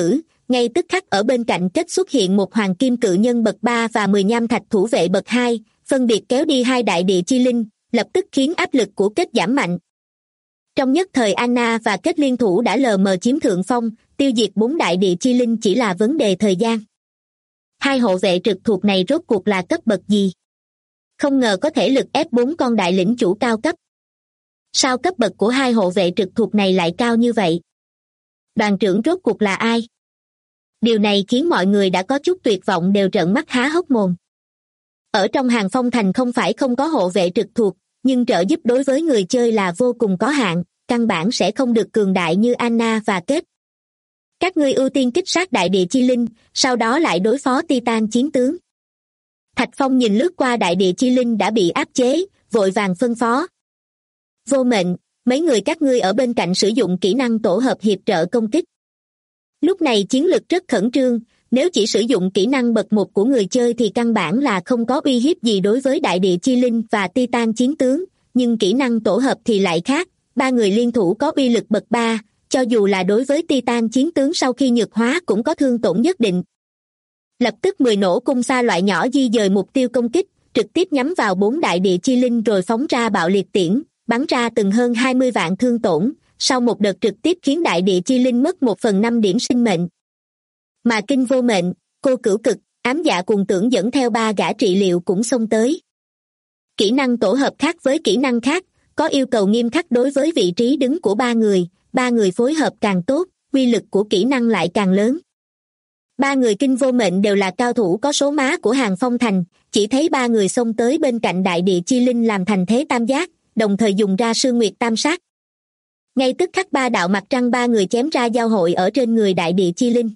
ngay tức khắc ở bên cạnh kết xuất hiện một hoàng kim cự nhân bậc 3 và 10 nham thạch thủ vệ bậc 2, phân biệt kéo đi hai đại địa chi linh, lập tức khiến áp lực của kết giảm mạnh. Trong nhất thời Anna và kết liên thủ đã lờ mờ chiếm thượng phong, tiêu diệt 4 đại địa chi linh chỉ là vấn đề thời gian. Hai hộ vệ trực thuộc này rốt cuộc là cấp bậc gì? Không ngờ có thể lực ép 4 con đại lĩnh chủ cao cấp. Sao cấp bậc của hai hộ vệ trực thuộc này lại cao như vậy? Đoàn trưởng rốt cuộc là ai? Điều này khiến mọi người đã có chút tuyệt vọng đều trợn mắt há hốc mồm. Ở trong Hàng Phong Thành không phải không có hộ vệ trực thuộc, nhưng trợ giúp đối với người chơi là vô cùng có hạn, căn bản sẽ không được cường đại như Anna và Kết. Các ngươi ưu tiên kích sát đại địa chi linh, sau đó lại đối phó Titan chiến tướng. Thạch Phong nhìn lướt qua đại địa chi linh đã bị áp chế, vội vàng phân phó. Vô Mệnh, mấy người các ngươi ở bên cạnh sử dụng kỹ năng tổ hợp hiệp trợ công kích. Lúc này chiến lực rất khẩn trương, nếu chỉ sử dụng kỹ năng bậc 1 của người chơi thì căn bản là không có uy hiếp gì đối với đại địa chi linh và Titan chiến tướng, nhưng kỹ năng tổ hợp thì lại khác, 3 người liên thủ có uy lực bậc 3, cho dù là đối với Titan chiến tướng sau khi nhược hóa cũng có thương tổn nhất định. Lập tức 10 nổ cung xa loại nhỏ di dời mục tiêu công kích, trực tiếp nhắm vào 4 đại địa chi linh rồi phóng ra bạo liệt tiễn, bắn ra từng hơn 20 vạn thương tổn, sau một đợt trực tiếp khiến đại địa chi linh mất 1/5 điểm sinh mệnh. Mà Kinh Vô Mệnh, Cô Cửu Cực, Ám Dạ Cuồng Tưởng dẫn theo 3 gã trị liệu cũng xông tới. Kỹ năng tổ hợp khác với kỹ năng khác, có yêu cầu nghiêm khắc đối với vị trí đứng của 3 người phối hợp càng tốt, uy lực của kỹ năng lại càng lớn. 3 người Kinh Vô Mệnh đều là cao thủ có số má của Hàng Phong Thành, chỉ thấy 3 người xông tới bên cạnh đại địa chi linh làm thành thế tam giác, đồng thời dùng ra Sương Nguyệt Tam Sát. Ngay tức khắc 3 đạo mặt trăng 3 người chém ra giao hội ở trên người đại địa chi linh.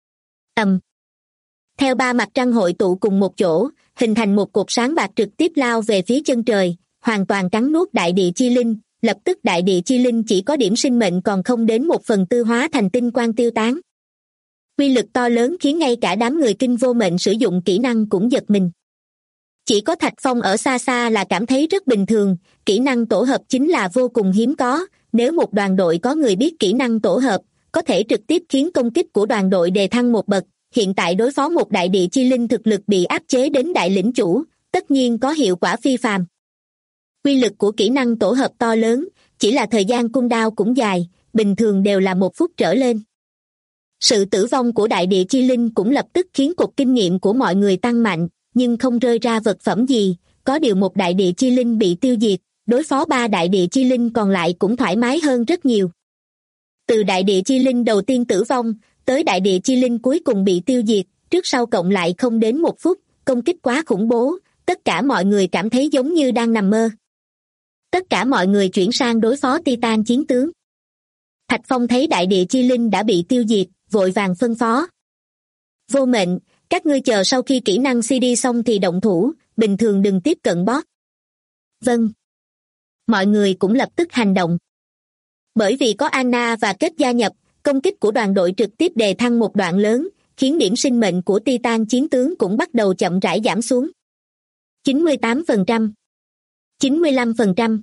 Theo 3 mặt trăng hội tụ cùng một chỗ, hình thành một cột sáng bạc trực tiếp lao về phía chân trời, hoàn toàn cắn nuốt đại địa chi linh, lập tức đại địa chi linh chỉ có điểm sinh mệnh còn không đến 1/4 hóa thành tinh quang tiêu tán. Uy lực to lớn khiến ngay cả đám người Kinh Vô Mệnh sử dụng kỹ năng cũng giật mình. Chỉ có Thạch Phong ở xa xa là cảm thấy rất bình thường, kỹ năng tổ hợp chính là vô cùng hiếm có, nếu một đoàn đội có người biết kỹ năng tổ hợp, có thể trực tiếp khiến công kích của đoàn đội đề thăng một bậc, hiện tại đối phó một đại địa chi linh thực lực bị áp chế đến đại lĩnh chủ, tất nhiên có hiệu quả phi phàm. Uy lực của kỹ năng tổ hợp to lớn, chỉ là thời gian cung đao cũng dài, bình thường đều là 1 phút trở lên. Sự tử vong của đại địa chi linh cũng lập tức khiến cục kinh nghiệm của mọi người tăng mạnh, nhưng không rơi ra vật phẩm gì, có điều một đại địa chi linh bị tiêu diệt, đối phó 3 đại địa chi linh còn lại cũng thoải mái hơn rất nhiều. Từ đại địa chi linh đầu tiên tử vong, tới đại địa chi linh cuối cùng bị tiêu diệt, trước sau cộng lại không đến 1 phút, công kích quá khủng bố, tất cả mọi người cảm thấy giống như đang nằm mơ. Tất cả mọi người chuyển sang đối phó Titan chiến tướng. Thạch Phong thấy đại địa chi linh đã bị tiêu diệt, vội vàng phân phó. Vô Mệnh, các ngươi chờ sau khi kỹ năng CD xong thì động thủ, bình thường đừng tiếp cận boss. Vâng. Mọi người cũng lập tức hành động. Bởi vì có Anna và Kết gia nhập, công kích của đoàn đội trực tiếp đề thăng một đoạn lớn, khiến điểm sinh mệnh của Titan chiến tướng cũng bắt đầu chậm rãi giảm xuống. 98%, 95%,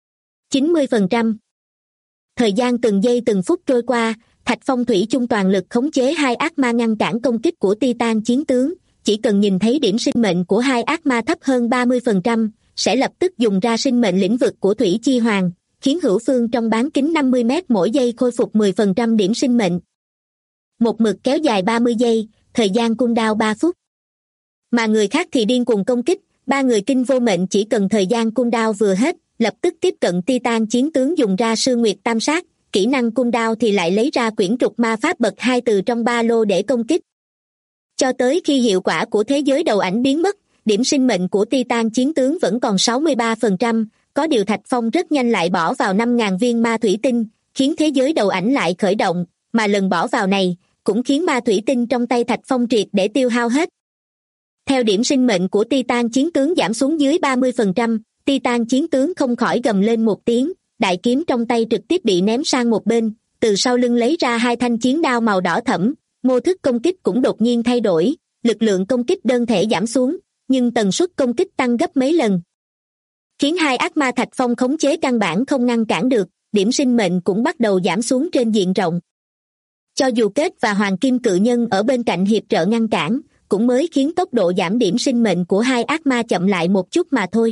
90%. Thời gian từng giây từng phút trôi qua, Thạch Phong thủy chung toàn lực khống chế 2 ác ma ngăn cản công kích của Titan chiến tướng, chỉ cần nhìn thấy điểm sinh mệnh của 2 ác ma thấp hơn 30%, sẽ lập tức dùng ra sinh mệnh lĩnh vực của Thủy Chi Hoàng, khiến hữu phương trong bán kính 50 mét mỗi giây khôi phục 10% điểm sinh mệnh. Một mực kéo dài 30 giây, thời gian cooldown 3 phút. Mà người khác thì điên cuồng công kích, 3 người Kinh Vô Mệnh chỉ cần thời gian cooldown vừa hết, lập tức tiếp cận Titan chiến tướng dùng ra Sương Nguyệt Tam Sát, kỹ năng cooldown thì lại lấy ra quyển trục ma pháp bậc 2 từ trong ba lô để công kích. Cho tới khi hiệu quả của thế giới đầu ảnh biến mất, điểm sinh mệnh của Titan chiến tướng vẫn còn 63%, có điều Thạch Phong rất nhanh lại bỏ vào 5.000 viên ma thủy tinh, khiến thế giới đầu ảnh lại khởi động, mà lần bỏ vào này, cũng khiến ma thủy tinh trong tay Thạch Phong triệt để tiêu hao hết. Theo điểm sinh mệnh của Titan chiến tướng giảm xuống dưới 30%, Titan chiến tướng không khỏi gầm lên một tiếng, đại kiếm trong tay trực tiếp bị ném sang một bên, từ sau lưng lấy ra 2 thanh chiến đao màu đỏ thẫm, mô thức công kích cũng đột nhiên thay đổi, lực lượng công kích đơn thể giảm xuống, nhưng tần suất công kích tăng gấp mấy lần. Khiến 2 ác ma Thạch Phong khống chế căn bản không ngăn cản được, điểm sinh mệnh cũng bắt đầu giảm xuống trên diện rộng. Cho dù Kết và Hoàng Kim Cự Nhân ở bên cạnh hiệp trợ ngăn cản, cũng mới khiến tốc độ giảm điểm sinh mệnh của hai ác ma chậm lại một chút mà thôi.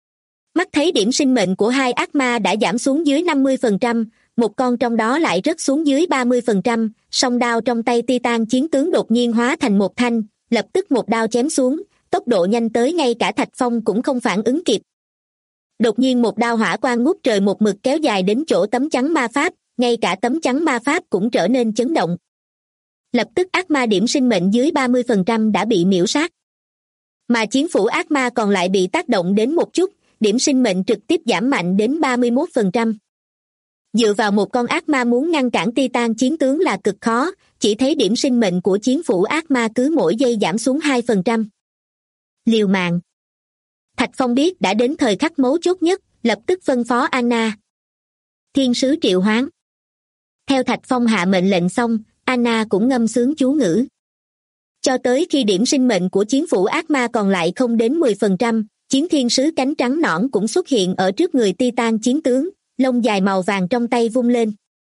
Mắt thấy điểm sinh mệnh của hai ác ma đã giảm xuống dưới 50%, một con trong đó lại rớt xuống dưới 30%, song đao trong tay Titan chiến tướng đột nhiên hóa thành một thanh, lập tức một đao chém xuống, tốc độ nhanh tới ngay cả Thạch Phong cũng không phản ứng kịp. Đột nhiên một đao hỏa quang ngút trời một mực kéo dài đến chỗ tấm chắn ma pháp, ngay cả tấm chắn ma pháp cũng trở nên chấn động. Lập tức ác ma điểm sinh mệnh dưới 30% đã bị miễu sát. Mà chiến phủ ác ma còn lại bị tác động đến một chút, điểm sinh mệnh trực tiếp giảm mạnh đến 31%. Dựa vào một con ác ma muốn ngăn cản Titan chiến tướng là cực khó, chỉ thấy điểm sinh mệnh của chiến phủ ác ma cứ mỗi giây giảm xuống 2%. Liều mạng. Thạch Phong biết đã đến thời khắc mấu chốt nhất, lập tức phân phó Anna. Thiên sứ triệu hoán. Theo Thạch Phong hạ mệnh lệnh xong, Anna cũng ngâm sướng chú ngữ. Cho tới khi điểm sinh mệnh của chiến phủ ác ma còn lại không đến 10%, chiến thiên sứ cánh trắng nõn cũng xuất hiện ở trước người Titan chiến tướng, lông dài màu vàng trong tay vung lên.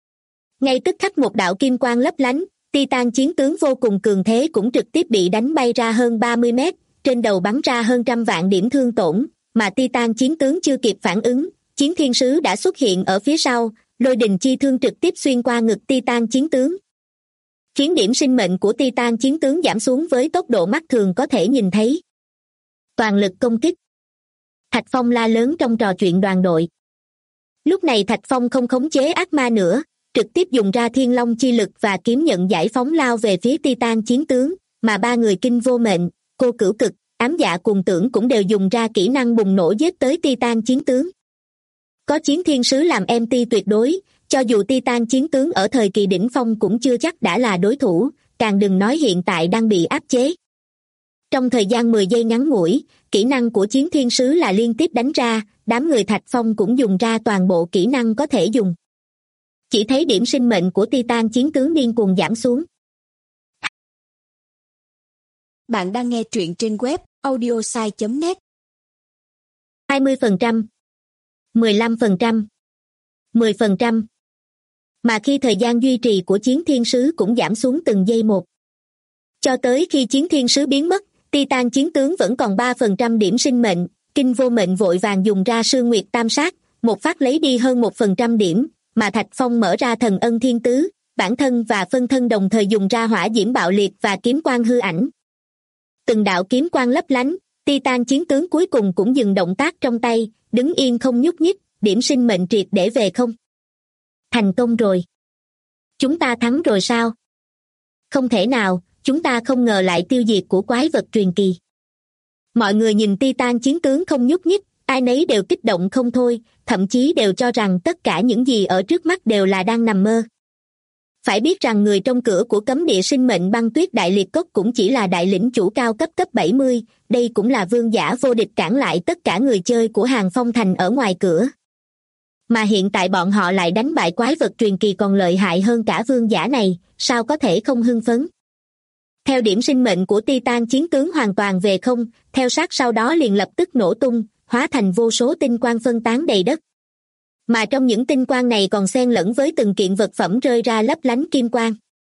Ngay tức khắc một đạo kim quang lấp lánh, Titan chiến tướng vô cùng cường thế cũng trực tiếp bị đánh bay ra hơn 30 mét, trên đầu bắn ra hơn 100.000 điểm thương tổn, mà Titan chiến tướng chưa kịp phản ứng, chiến thiên sứ đã xuất hiện ở phía sau, lôi đình chi thương trực tiếp xuyên qua ngực Titan chiến tướng, khiến điểm sinh mệnh của Titan chiến tướng giảm xuống với tốc độ mắt thường có thể nhìn thấy. Toàn lực công kích. Thạch Phong la lớn trong trò chuyện đoàn đội. Lúc này Thạch Phong không khống chế ác ma nữa, trực tiếp dùng ra thiên long chi lực và kiếm nhận giải phóng lao về phía Titan chiến tướng, mà ba người Kinh Vô Mệnh, Cô Cửu Cực, Ám Dạ cùng Tưởng cũng đều dùng ra kỹ năng bùng nổ giết tới Titan chiến tướng. Có chiến thiên sứ làm MT tuyệt đối, cho dù Titan chiến tướng ở thời kỳ đỉnh phong cũng chưa chắc đã là đối thủ, càng đừng nói hiện tại đang bị áp chế. Trong thời gian 10 giây ngắn ngủi, kỹ năng của chiến thiên sứ là liên tiếp đánh ra, đám người Thạch Phong cũng dùng ra toàn bộ kỹ năng có thể dùng. Chỉ thấy điểm sinh mệnh của Titan chiến tướng điên cuồng giảm xuống. Bạn đang nghe truyện trên web audiosai.net. 20%, 15%, 10%. Mà khi thời gian duy trì của chiến thiên sứ cũng giảm xuống từng giây một. Cho tới khi chiến thiên sứ biến mất, Titan chiến tướng vẫn còn 3% điểm sinh mệnh, Kinh Vô Mệnh vội vàng dùng ra Sương Nguyệt Tam Sát, một phát lấy đi hơn 1% điểm, mà Thạch Phong mở ra Thần Ân Thiên Tứ, bản thân và phân thân đồng thời dùng ra Hỏa Diễm Bạo Liệt và Kiếm Quang Hư Ảnh. Từng đạo kiếm quang lấp lánh, Titan chiến tướng cuối cùng cũng dừng động tác trong tay, đứng yên không nhúc nhích, điểm sinh mệnh triệt để về không. Thành công rồi. Chúng ta thắng rồi sao? Không thể nào, chúng ta không ngờ lại tiêu diệt của quái vật truyền kỳ. Mọi người nhìn Titan chiến tướng không nhúc nhích, ai nấy đều kích động không thôi, thậm chí đều cho rằng tất cả những gì ở trước mắt đều là đang nằm mơ. Phải biết rằng người trong cửa của cấm địa sinh mệnh băng tuyết đại liệt cốc cũng chỉ là đại lĩnh chủ cao cấp 70, đây cũng là vương giả vô địch cản lại tất cả người chơi của Hàng Phong Thành ở ngoài cửa. Mà hiện tại bọn họ lại đánh bại quái vật truyền kỳ còn lợi hại hơn cả vương giả này, sao có thể không hưng phấn? Theo điểm sinh mệnh của Titan chiến tướng hoàn toàn về không, theo sát sau đó liền lập tức nổ tung, hóa thành vô số tinh quang phân tán đầy đất. Mà trong những tinh quang này còn xen lẫn với từng kiện vật phẩm rơi ra lấp lánh kim quang.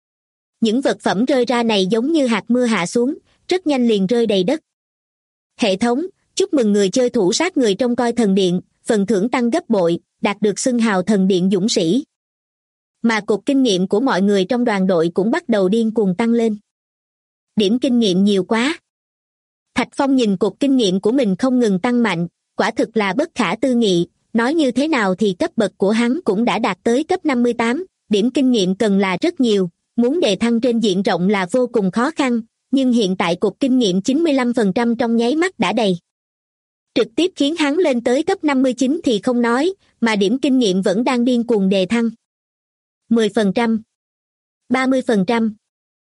Những vật phẩm rơi ra này giống như hạt mưa hạ xuống, rất nhanh liền rơi đầy đất. Hệ thống, chúc mừng người chơi thủ sát người trông coi thần điện, phần thưởng tăng gấp bội, đạt được xưng hào thần điện dũng sĩ. Mà cột kinh nghiệm của mọi người trong đoàn đội cũng bắt đầu điên cuồng tăng lên. Điểm kinh nghiệm nhiều quá. Thạch Phong nhìn cột kinh nghiệm của mình không ngừng tăng mạnh, quả thực là bất khả tư nghị, nói như thế nào thì cấp bậc của hắn cũng đã đạt tới cấp 58, điểm kinh nghiệm cần là rất nhiều, muốn đề thăng trên diện rộng là vô cùng khó khăn, nhưng hiện tại cột kinh nghiệm 95% trong nháy mắt đã đầy. Trực tiếp khiến hắn lên tới cấp 59 thì không nói, mà điểm kinh nghiệm vẫn đang điên cuồng đề thăng. 10%, 30%,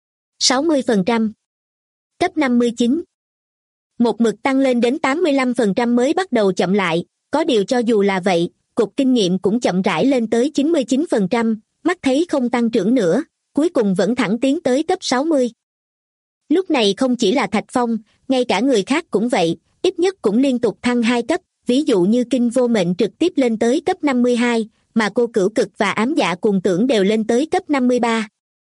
60%, cấp 59. Một mực tăng lên đến 85% mới bắt đầu chậm lại, có điều cho dù là vậy, cột kinh nghiệm cũng chậm rãi lên tới 99%, mắt thấy không tăng trưởng nữa, cuối cùng vẫn thẳng tiến tới cấp 60. Lúc này không chỉ là Thạch Phong, ngay cả người khác cũng vậy, ít nhất cũng liên tục thăng 2 cấp, ví dụ như Kinh Vô Mệnh trực tiếp lên tới cấp 52, mà Cô Cửu Cực và Ám Dạ cùng Tưởng đều lên tới cấp 53.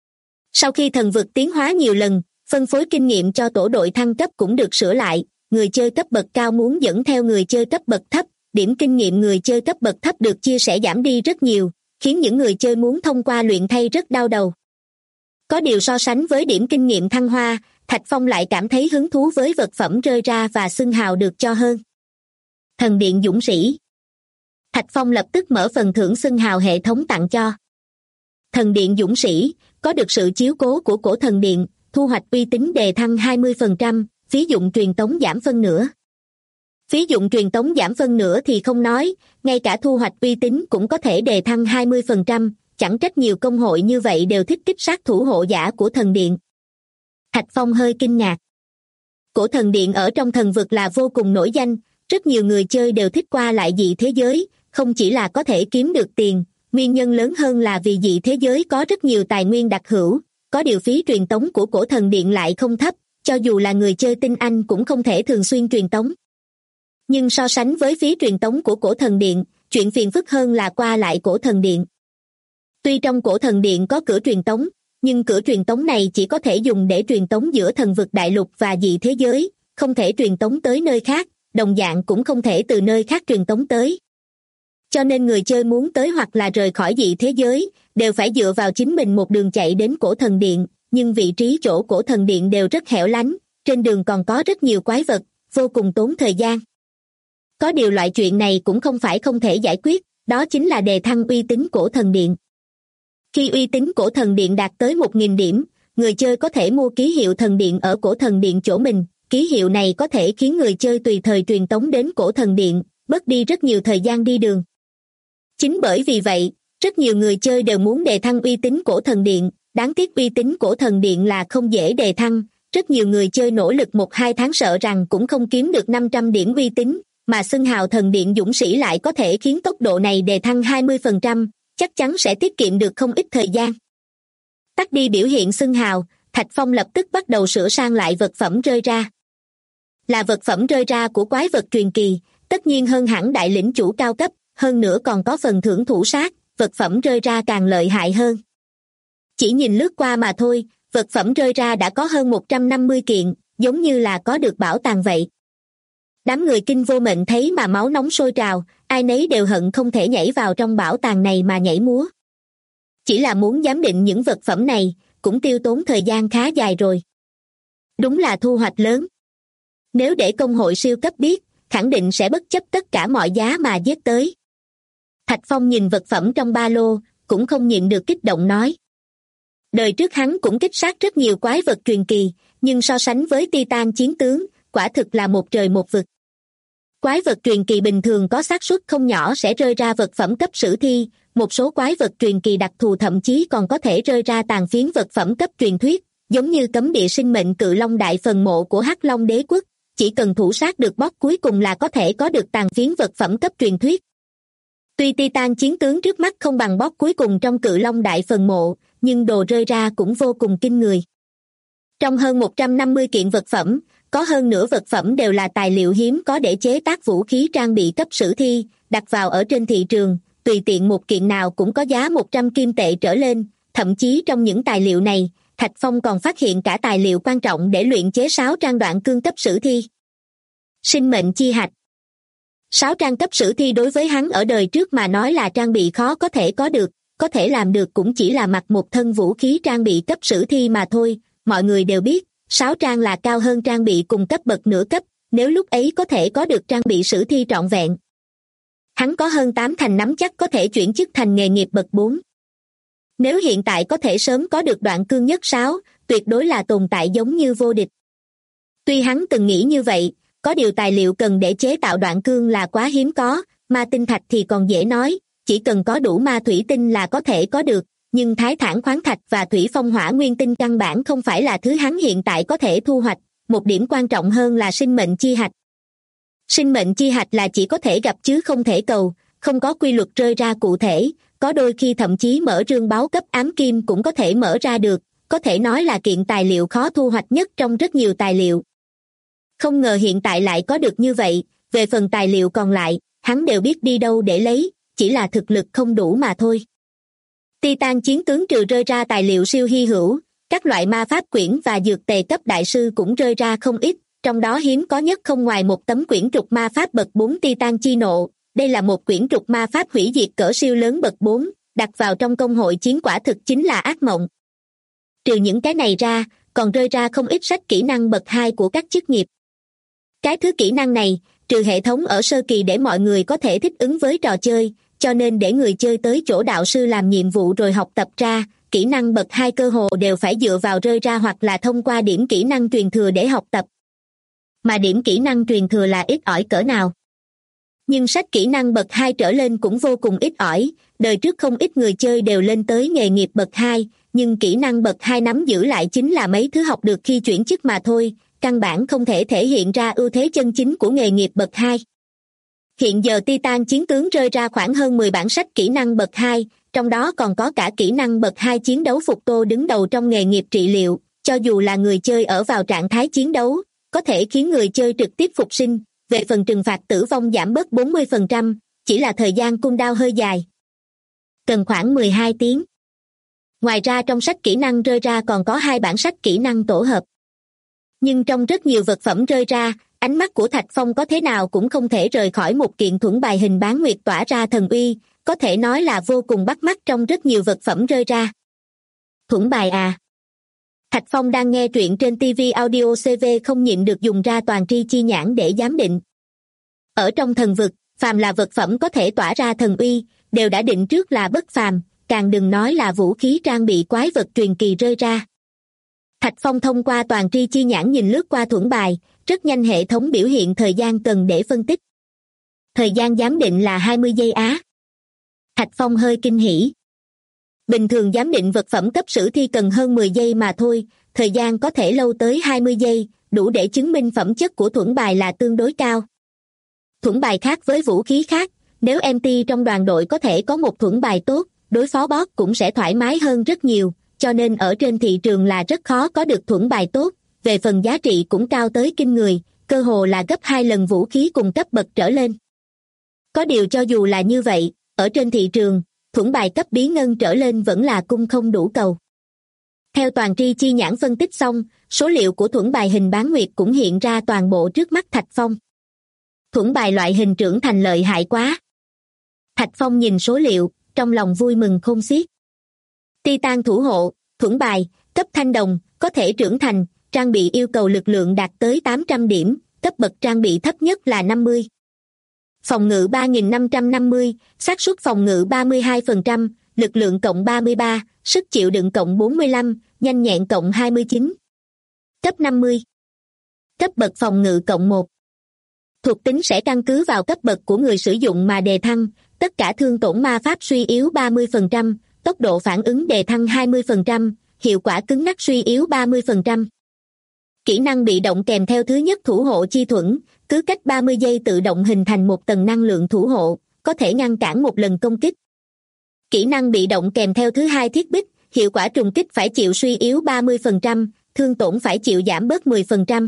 Sau khi thần vực tiến hóa nhiều lần, phân phối kinh nghiệm cho tổ đội thăng cấp cũng được sửa lại, người chơi cấp bậc cao muốn dẫn theo người chơi cấp bậc thấp, điểm kinh nghiệm người chơi cấp bậc thấp được chia sẻ giảm đi rất nhiều, khiến những người chơi muốn thông qua luyện thay rất đau đầu. Có điều so sánh với điểm kinh nghiệm thăng hoa, Thạch Phong lại cảm thấy hứng thú với vật phẩm rơi ra và xưng hào được cho hơn. Thần điện dũng sĩ. Thạch Phong lập tức mở phần thưởng xưng hào hệ thống tặng cho. Thần điện dũng sĩ, có được sự chiếu cố của cổ thần điện, thu hoạch uy tín đề thăng 20%, phí dụng truyền tống giảm phân nửa. Phí dụng truyền tống giảm phân nửa thì không nói, ngay cả thu hoạch uy tín cũng có thể đề thăng 20%, chẳng trách nhiều công hội như vậy đều thích kích sát thủ hộ giả của thần điện. Thạch Phong hơi kinh ngạc. Cổ thần điện ở trong thần vực là vô cùng nổi danh, rất nhiều người chơi đều thích qua lại dị thế giới, không chỉ là có thể kiếm được tiền, nguyên nhân lớn hơn là vì dị thế giới có rất nhiều tài nguyên đặc hữu, có điều phí truyền tống của cổ thần điện lại không thấp, cho dù là người chơi tinh anh cũng không thể thường xuyên truyền tống. Nhưng so sánh với phí truyền tống của cổ thần điện, chuyện phiền phức hơn là qua lại cổ thần điện. Tuy trong cổ thần điện có cửa truyền tống, nhưng cửa truyền tống này chỉ có thể dùng để truyền tống giữa thần vực đại lục và dị thế giới, không thể truyền tống tới nơi khác, đồng dạng cũng không thể từ nơi khác truyền tống tới. Cho nên người chơi muốn tới hoặc là rời khỏi dị thế giới, đều phải dựa vào chính mình một đường chạy đến cổ thần điện, nhưng vị trí chỗ cổ thần điện đều rất hẻo lánh, trên đường còn có rất nhiều quái vật, vô cùng tốn thời gian. Có điều loại chuyện này cũng không phải không thể giải quyết, đó chính là đề thăng uy tín cổ thần điện. Khi uy tín cổ thần điện đạt tới 1.000 điểm, người chơi có thể mua ký hiệu thần điện ở cổ thần điện chỗ mình, ký hiệu này có thể khiến người chơi tùy thời truyền tống đến cổ thần điện, bớt đi rất nhiều thời gian đi đường. Chính bởi vì vậy, rất nhiều người chơi đều muốn đề thăng uy tín cổ thần điện, đáng tiếc uy tín cổ thần điện là không dễ đề thăng, rất nhiều người chơi nỗ lực 1-2 tháng sợ rằng cũng không kiếm được 500 điểm uy tín, mà xưng hào thần điện dũng sĩ lại có thể khiến tốc độ này đề thăng 20%, chắc chắn sẽ tiết kiệm được không ít thời gian. Tắt đi biểu hiện xưng hào, Thạch Phong lập tức bắt đầu sửa sang lại vật phẩm rơi ra. Là vật phẩm rơi ra của quái vật truyền kỳ, tất nhiên hơn hẳn đại lĩnh chủ cao cấp, hơn nữa còn có phần thưởng thủ sát, vật phẩm rơi ra càng lợi hại hơn. Chỉ nhìn lướt qua mà thôi, vật phẩm rơi ra đã có hơn 150 kiện, giống như là có được bảo tàng vậy. Đám người Kinh Vô Mệnh thấy mà máu nóng sôi trào, ai nấy đều hận không thể nhảy vào trong bảo tàng này mà nhảy múa. Chỉ là muốn giám định những vật phẩm này, cũng tiêu tốn thời gian khá dài rồi. Đúng là thu hoạch lớn. Nếu để công hội siêu cấp biết, khẳng định sẽ bất chấp tất cả mọi giá mà giết tới. Thạch Phong nhìn vật phẩm trong ba lô, cũng không nhịn được kích động nói. Đời trước hắn cũng kích sát rất nhiều quái vật truyền kỳ, nhưng so sánh với Titan chiến tướng, quả thực là một trời một vực. Quái vật truyền kỳ bình thường có xác suất không nhỏ sẽ rơi ra vật phẩm cấp sử thi, một số quái vật truyền kỳ đặc thù thậm chí còn có thể rơi ra tàn phiến vật phẩm cấp truyền thuyết, giống như cấm địa sinh mệnh cự long đại phần mộ của Hắc Long đế quốc, chỉ cần thủ sát được boss cuối cùng là có thể có được tàn phiến vật phẩm cấp truyền thuyết. Tuy Titan chiến tướng trước mắt không bằng boss cuối cùng trong cự long đại phần mộ, nhưng đồ rơi ra cũng vô cùng kinh người. Trong hơn 150 kiện vật phẩm, có hơn nửa vật phẩm đều là tài liệu hiếm có để chế tác vũ khí trang bị cấp sử thi, đặt vào ở trên thị trường, tùy tiện một kiện nào cũng có giá 100 kim tệ trở lên, thậm chí trong những tài liệu này, Thạch Phong còn phát hiện cả tài liệu quan trọng để luyện chế 6 trang đoạn cương cấp sử thi. Sinh mệnh chi hạch. 6 trang cấp sử thi đối với hắn ở đời trước mà nói là trang bị khó có thể có được, có thể làm được cũng chỉ là mặc một thân vũ khí trang bị cấp sử thi mà thôi, mọi người đều biết. 6 trang là cao hơn trang bị cùng cấp bậc nửa cấp, nếu lúc ấy có thể có được trang bị sử thi trọn vẹn. Hắn có hơn 8 thành nắm chắc có thể chuyển chức thành nghề nghiệp bậc 4. Nếu hiện tại có thể sớm có được đoạn cương nhất 6, tuyệt đối là tồn tại giống như vô địch. Tuy hắn từng nghĩ như vậy, có điều tài liệu cần để chế tạo đoạn cương là quá hiếm có, ma tinh thạch thì còn dễ nói, chỉ cần có đủ ma thủy tinh là có thể có được. Nhưng thái thản khoáng thạch và thủy phong hỏa nguyên tinh căn bản không phải là thứ hắn hiện tại có thể thu hoạch, một điểm quan trọng hơn là sinh mệnh chi hạch. Sinh mệnh chi hạch là chỉ có thể gặp chứ không thể cầu, không có quy luật rơi ra cụ thể, có đôi khi thậm chí mở rương báo cấp ám kim cũng có thể mở ra được, có thể nói là kiện tài liệu khó thu hoạch nhất trong rất nhiều tài liệu. Không ngờ hiện tại lại có được như vậy, về phần tài liệu còn lại, hắn đều biết đi đâu để lấy, chỉ là thực lực không đủ mà thôi. Titan chiến tướng trừ rơi ra tài liệu siêu hy hữu, Các loại ma pháp quyển và dược tề cấp đại sư cũng rơi ra không ít, trong đó hiếm có nhất không ngoài một tấm quyển trục ma pháp bậc 4 Titan chi nộ. Đây là một quyển trục ma pháp hủy diệt cỡ siêu lớn bậc 4, đặt vào trong công hội chiến quả thực chính là ác mộng. Trừ những cái này ra, còn rơi ra không ít sách kỹ năng bậc 2 của các chức nghiệp. Cái thứ kỹ năng này, trừ hệ thống ở sơ kỳ để mọi người có thể thích ứng với trò chơi, cho nên để người chơi tới chỗ đạo sư làm nhiệm vụ rồi học tập ra, kỹ năng bậc 2 cơ hồ đều phải dựa vào rơi ra hoặc là thông qua điểm kỹ năng truyền thừa để học tập. Mà điểm kỹ năng truyền thừa là ít ỏi cỡ nào. Nhưng sách kỹ năng bậc 2 trở lên cũng vô cùng ít ỏi, đời trước không ít người chơi đều lên tới nghề nghiệp bậc 2, nhưng kỹ năng bậc 2 nắm giữ lại chính là mấy thứ học được khi chuyển chức mà thôi, căn bản không thể thể hiện ra ưu thế chân chính của nghề nghiệp bậc 2. Hiện giờ Titan chiến tướng rơi ra khoảng hơn 10 bản sách kỹ năng bậc 2, trong đó còn có cả kỹ năng bậc 2 chiến đấu phục tô đứng đầu trong nghề nghiệp trị liệu, cho dù là người chơi ở vào trạng thái chiến đấu, có thể khiến người chơi trực tiếp phục sinh, về phần trừng phạt tử vong giảm bớt 40%, chỉ là thời gian cooldown hơi dài. Cần khoảng 12 tiếng. Ngoài ra trong sách kỹ năng rơi ra còn có 2 bản sách kỹ năng tổ hợp. Nhưng trong rất nhiều vật phẩm rơi ra, ánh mắt của Thạch Phong có thế nào cũng không thể rời khỏi một kiện thuẫn bài hình bán nguyệt tỏa ra thần uy, có thể nói là vô cùng bắt mắt trong rất nhiều vật phẩm rơi ra. Thuẫn bài à? Thạch Phong đang nghe truyện trên TV Audio CV không nhịn được dùng ra toàn tri chi nhãn để giám định. Ở trong thần vực, phàm là vật phẩm có thể tỏa ra thần uy, đều đã định trước là bất phàm, càng đừng nói là vũ khí trang bị quái vật truyền kỳ rơi ra. Thạch Phong thông qua toàn tri chi nhãn nhìn lướt qua thuẫn bài, rất nhanh hệ thống biểu hiện thời gian cần để phân tích. Thời gian giám định là 20 giây á. Thạch Phong hơi kinh hỉ. Bình thường giám định vật phẩm cấp sử thi cần hơn 10 giây mà thôi, thời gian có thể lâu tới 20 giây, đủ để chứng minh phẩm chất của thuẫn bài là tương đối cao. Thuẫn bài khác với vũ khí khác, nếu MT trong đoàn đội có thể có một thuẫn bài tốt, đối phó boss cũng sẽ thoải mái hơn rất nhiều, cho nên ở trên thị trường là rất khó có được thuẫn bài tốt, về phần giá trị cũng cao tới kinh người, cơ hồ là gấp 2 lần vũ khí cùng cấp bậc trở lên. Có điều cho dù là như vậy, ở trên thị trường, thuẫn bài cấp bí ngân trở lên vẫn là cung không đủ cầu. Theo toàn tri chi nhãn phân tích xong, số liệu của thuẫn bài hình bán nguyệt cũng hiện ra toàn bộ trước mắt Thạch Phong. Thuẫn bài loại hình trưởng thành lợi hại quá. Thạch Phong nhìn số liệu, trong lòng vui mừng khôn xiết. Titan thủ hộ, thuẫn bài, cấp thanh đồng, có thể trưởng thành, trang bị yêu cầu lực lượng đạt tới 800 điểm, cấp bậc trang bị thấp nhất là 50. Phòng ngự 3550, xác suất phòng ngự 32%, lực lượng cộng 33, sức chịu đựng cộng 45, nhanh nhẹn cộng 29. Cấp 50. Cấp bậc phòng ngự cộng 1. Thuộc tính sẽ căn cứ vào cấp bậc của người sử dụng mà đề thăng, tất cả thương tổn ma pháp suy yếu 30%, tốc độ phản ứng đề thăng 20%, hiệu quả cứng ngắc suy yếu 30%. Kỹ năng bị động kèm theo thứ nhất thủ hộ chi thuẫn, cứ cách 30 giây tự động hình thành một tầng năng lượng thủ hộ, có thể ngăn cản một lần công kích. Kỹ năng bị động kèm theo thứ hai thiết bích, hiệu quả trùng kích phải chịu suy yếu 30%, thương tổn phải chịu giảm bớt 10%.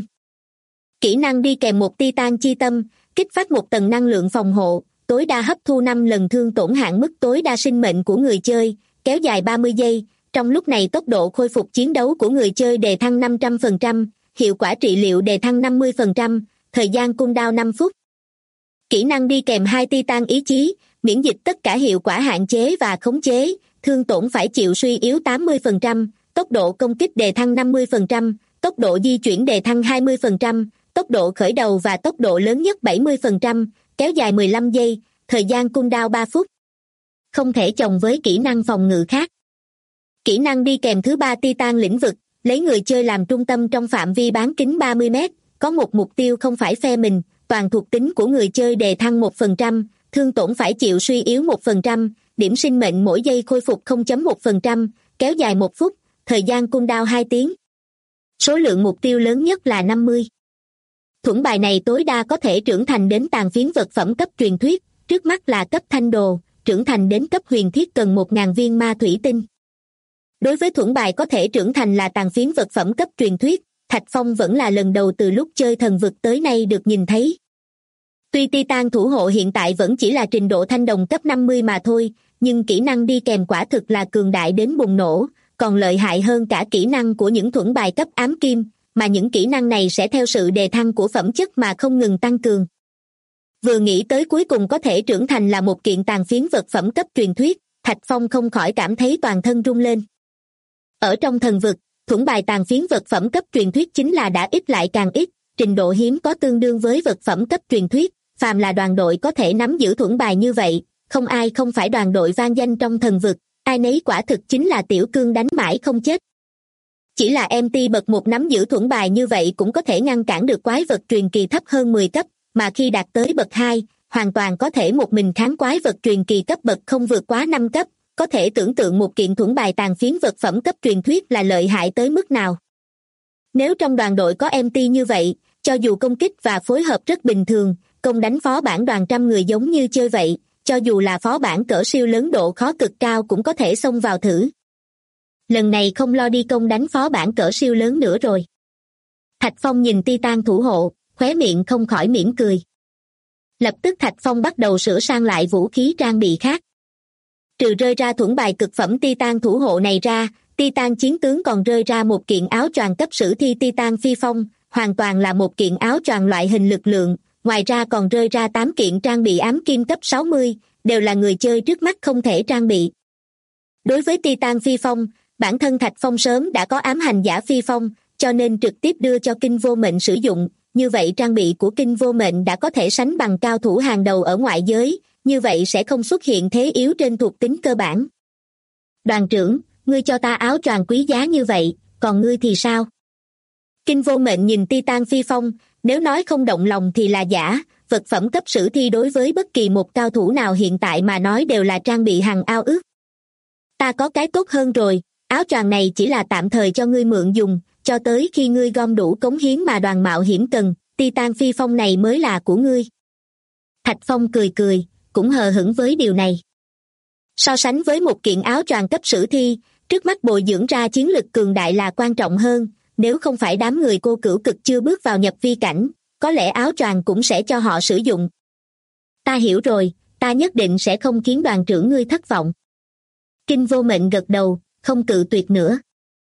Kỹ năng đi kèm một Titan chi tâm, kích phát một tầng năng lượng phòng hộ, tối đa hấp thu 5 lần thương tổn hạn mức tối đa sinh mệnh của người chơi, kéo dài 30 giây, trong lúc này tốc độ khôi phục chiến đấu của người chơi đề thăng 500%, hiệu quả trị liệu đề thăng 50%, thời gian cooldown 5 phút. Kỹ năng đi kèm 2 Titan ý chí, miễn dịch tất cả hiệu quả hạn chế và khống chế, thương tổn phải chịu suy yếu 80%, tốc độ công kích đề thăng 50%, tốc độ di chuyển đề thăng 20%, tốc độ khởi đầu và tốc độ lớn nhất 70%, kéo dài 15 giây, thời gian cooldown 3 phút. Không thể chồng với kỹ năng phòng ngự khác. Kỹ năng đi kèm thứ 3 Titan lĩnh vực, lấy người chơi làm trung tâm trong phạm vi bán kính 30 m, có một mục tiêu không phải phe mình, toàn thuộc tính của người chơi đề thăng 1%, thương tổn phải chịu suy yếu 1%, điểm sinh mệnh mỗi giây khôi phục 0.1%, kéo dài 1 phút, thời gian cooldown 2 tiếng. Số lượng mục tiêu lớn nhất là 50. Thuẫn bài này tối đa có thể trưởng thành đến tàn phiến vật phẩm cấp truyền thuyết, trước mắt là cấp thanh đồ, trưởng thành đến cấp huyền thiết cần 1.000 viên ma thủy tinh. Đối với thuẫn bài có thể trưởng thành là tàn phiến vật phẩm cấp truyền thuyết, Thạch Phong vẫn là lần đầu từ lúc chơi thần vực tới nay được nhìn thấy. Tuy Titan thủ hộ hiện tại vẫn chỉ là trình độ thanh đồng cấp 50 mà thôi, nhưng kỹ năng đi kèm quả thực là cường đại đến bùng nổ, còn lợi hại hơn cả kỹ năng của những thuẫn bài cấp ám kim, mà những kỹ năng này sẽ theo sự đề thăng của phẩm chất mà không ngừng tăng cường. Vừa nghĩ tới cuối cùng có thể trưởng thành là một kiện tàn phiến vật phẩm cấp truyền thuyết, Thạch Phong không khỏi cảm thấy toàn thân rung lên. Ở trong thần vực, thuẫn bài tàn phiến vật phẩm cấp truyền thuyết chính là đã ít lại càng ít, trình độ hiếm có tương đương với vật phẩm cấp truyền thuyết, phàm là đoàn đội có thể nắm giữ thuẫn bài như vậy, không ai không phải đoàn đội vang danh trong thần vực, ai nấy quả thực chính là tiểu cương đánh mãi không chết. Chỉ là MT bậc 1 nắm giữ thuẫn bài như vậy cũng có thể ngăn cản được quái vật truyền kỳ thấp hơn 10 cấp, mà khi đạt tới bậc 2, hoàn toàn có thể một mình kháng quái vật truyền kỳ cấp bậc không vượt quá 5 cấp, có thể tưởng tượng một kiện thuẫn bài tàn phiến vật phẩm cấp truyền thuyết là lợi hại tới mức nào. Nếu trong đoàn đội có MT như vậy, cho dù công kích và phối hợp rất bình thường, công đánh phó bản đoàn trăm người giống như chơi vậy, cho dù là phó bản cỡ siêu lớn độ khó cực cao cũng có thể xông vào thử. Lần này không lo đi công đánh phó bản cỡ siêu lớn nữa rồi. Thạch Phong nhìn Titan thủ hộ, khóe miệng không khỏi mỉm cười. Lập tức Thạch Phong bắt đầu sửa sang lại vũ khí trang bị khác. Trừ rơi ra thuẫn bài cực phẩm Titan thủ hộ này ra, Titan chiến tướng còn rơi ra một kiện áo choàng cấp sử thi Titan phi phong, hoàn toàn là một kiện áo choàng loại hình lực lượng, ngoài ra còn rơi ra 8 kiện trang bị ám kim cấp 60, đều là người chơi trước mắt không thể trang bị. Đối với Titan phi phong, bản thân Thạch Phong sớm đã có ám hành giả phi phong, cho nên trực tiếp đưa cho Kinh Vô Mệnh sử dụng, như vậy trang bị của Kinh Vô Mệnh đã có thể sánh bằng cao thủ hàng đầu ở ngoại giới, như vậy sẽ không xuất hiện thế yếu trên thuộc tính cơ bản. Đoàn trưởng, ngươi cho ta áo choàng quý giá như vậy, còn ngươi thì sao? Kinh Vô Mệnh nhìn Titan phi phong, nếu nói không động lòng thì là giả, vật phẩm cấp sử thi đối với bất kỳ một cao thủ nào hiện tại mà nói đều là trang bị hằng ao ước. Ta có cái tốt hơn rồi, áo choàng này chỉ là tạm thời cho ngươi mượn dùng, cho tới khi ngươi gom đủ cống hiến mà đoàn mạo hiểm cần, Titan phi phong này mới là của ngươi. Thạch Phong cười cười, cũng hờ hững với điều này. So sánh với một kiện áo choàng cấp sử thi, trước mắt bồi dưỡng ra chiến lực cường đại là quan trọng hơn, nếu không phải đám người Cô Cửu Cực chưa bước vào nhập vi cảnh, có lẽ áo choàng cũng sẽ cho họ sử dụng. Ta hiểu rồi, ta nhất định sẽ không khiến đoàn trưởng ngươi thất vọng. Kinh Vô Mệnh gật đầu, không cự tuyệt nữa.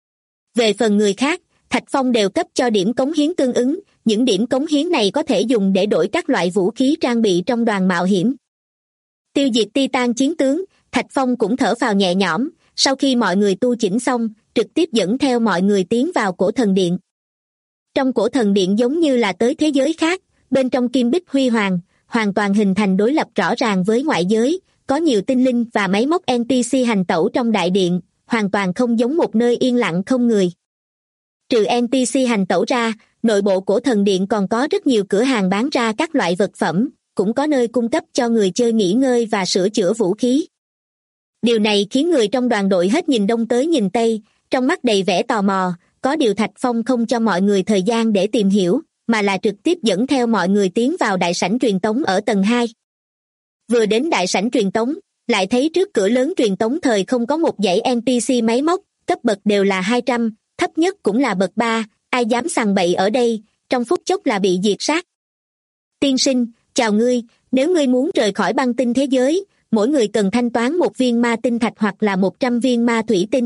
Về phần người khác, Thạch Phong đều cấp cho điểm cống hiến tương ứng, những điểm cống hiến này có thể dùng để đổi các loại vũ khí trang bị trong đoàn mạo hiểm. Tiêu diệt Titan chiến tướng, Thạch Phong cũng thở phào nhẹ nhõm, sau khi mọi người tu chỉnh xong, trực tiếp dẫn theo mọi người tiến vào cổ thần điện. Trong cổ thần điện giống như là tới thế giới khác, bên trong kim bích huy hoàng, hoàn toàn hình thành đối lập rõ ràng với ngoại giới, có nhiều tinh linh và máy móc NPC hành tẩu trong đại điện, hoàn toàn không giống một nơi yên lặng không người. Trừ NPC hành tẩu ra, nội bộ cổ thần điện còn có rất nhiều cửa hàng bán ra các loại vật phẩm, cũng có nơi cung cấp cho người chơi nghỉ ngơi và sửa chữa vũ khí. Điều này khiến người trong đoàn đội hết nhìn đông tới nhìn tây, trong mắt đầy vẻ tò mò, có điều Thạch Phong không cho mọi người thời gian để tìm hiểu, mà là trực tiếp dẫn theo mọi người tiến vào đại sảnh truyền tống ở tầng 2. Vừa đến đại sảnh truyền tống, lại thấy trước cửa lớn truyền tống thời không có một dãy NPC máy móc, cấp bậc đều là 200, thấp nhất cũng là bậc 3, ai dám sằng bậy ở đây, trong phút chốc là bị diệt sát. Tiên sinh, chào ngươi, nếu ngươi muốn rời khỏi băng tinh thế giới, mỗi người cần thanh toán 1 viên ma tinh thạch hoặc là 100 viên ma thủy tinh.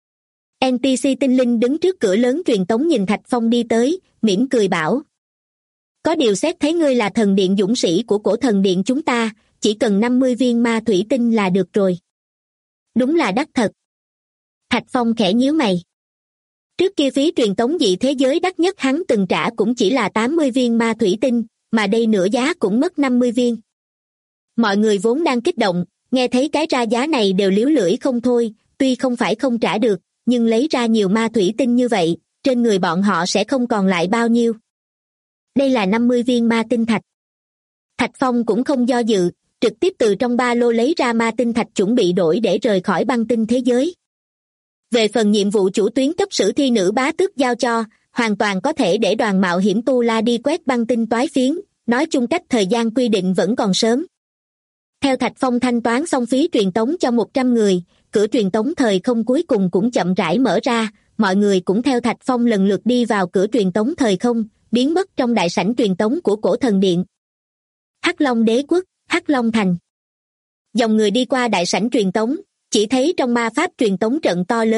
NPC tinh linh đứng trước cửa lớn truyền tống nhìn Thạch Phong đi tới, mỉm cười bảo. Có điều xét thấy ngươi là thần điện dũng sĩ của cổ thần điện chúng ta, chỉ cần 50 viên ma thủy tinh là được rồi. Đúng là đắt thật. Thạch Phong khẽ nhíu mày. Trước kia phí truyền tống dị thế giới đắt nhất hắn từng trả cũng chỉ là 80 viên ma thủy tinh, mà đây nửa giá cũng mất 50 viên. Mọi người vốn đang kích động, nghe thấy cái ra giá này đều liếu lưỡi không thôi, tuy không phải không trả được, nhưng lấy ra nhiều ma thủy tinh như vậy, trên người bọn họ sẽ không còn lại bao nhiêu. Đây là 50 viên ma tinh thạch. Thạch Phong cũng không do dự, trực tiếp từ trong ba lô lấy ra ma tinh thạch chuẩn bị đổi để rời khỏi băng tinh thế giới. Về phần nhiệm vụ chủ tuyến cấp sử thi nữ bá tước giao cho, hoàn toàn có thể để đoàn mạo hiểm Tu La đi quét băng tinh toái phiến, nói chung cách thời gian quy định vẫn còn sớm. Theo Thạch Phong thanh toán xong phí truyền tống cho 100 người, cửa truyền tống thời không cuối cùng cũng chậm rãi mở ra, mọi người cũng theo Thạch Phong lần lượt đi vào cửa truyền tống thời không, biến mất trong đại sảnh truyền tống của cổ thần điện. Hắc Long đế quốc, Hắc Long thành. Dòng người đi qua đại sảnh truyền tống, chỉ thấy trong ma pháp truyền tống trận to lớn,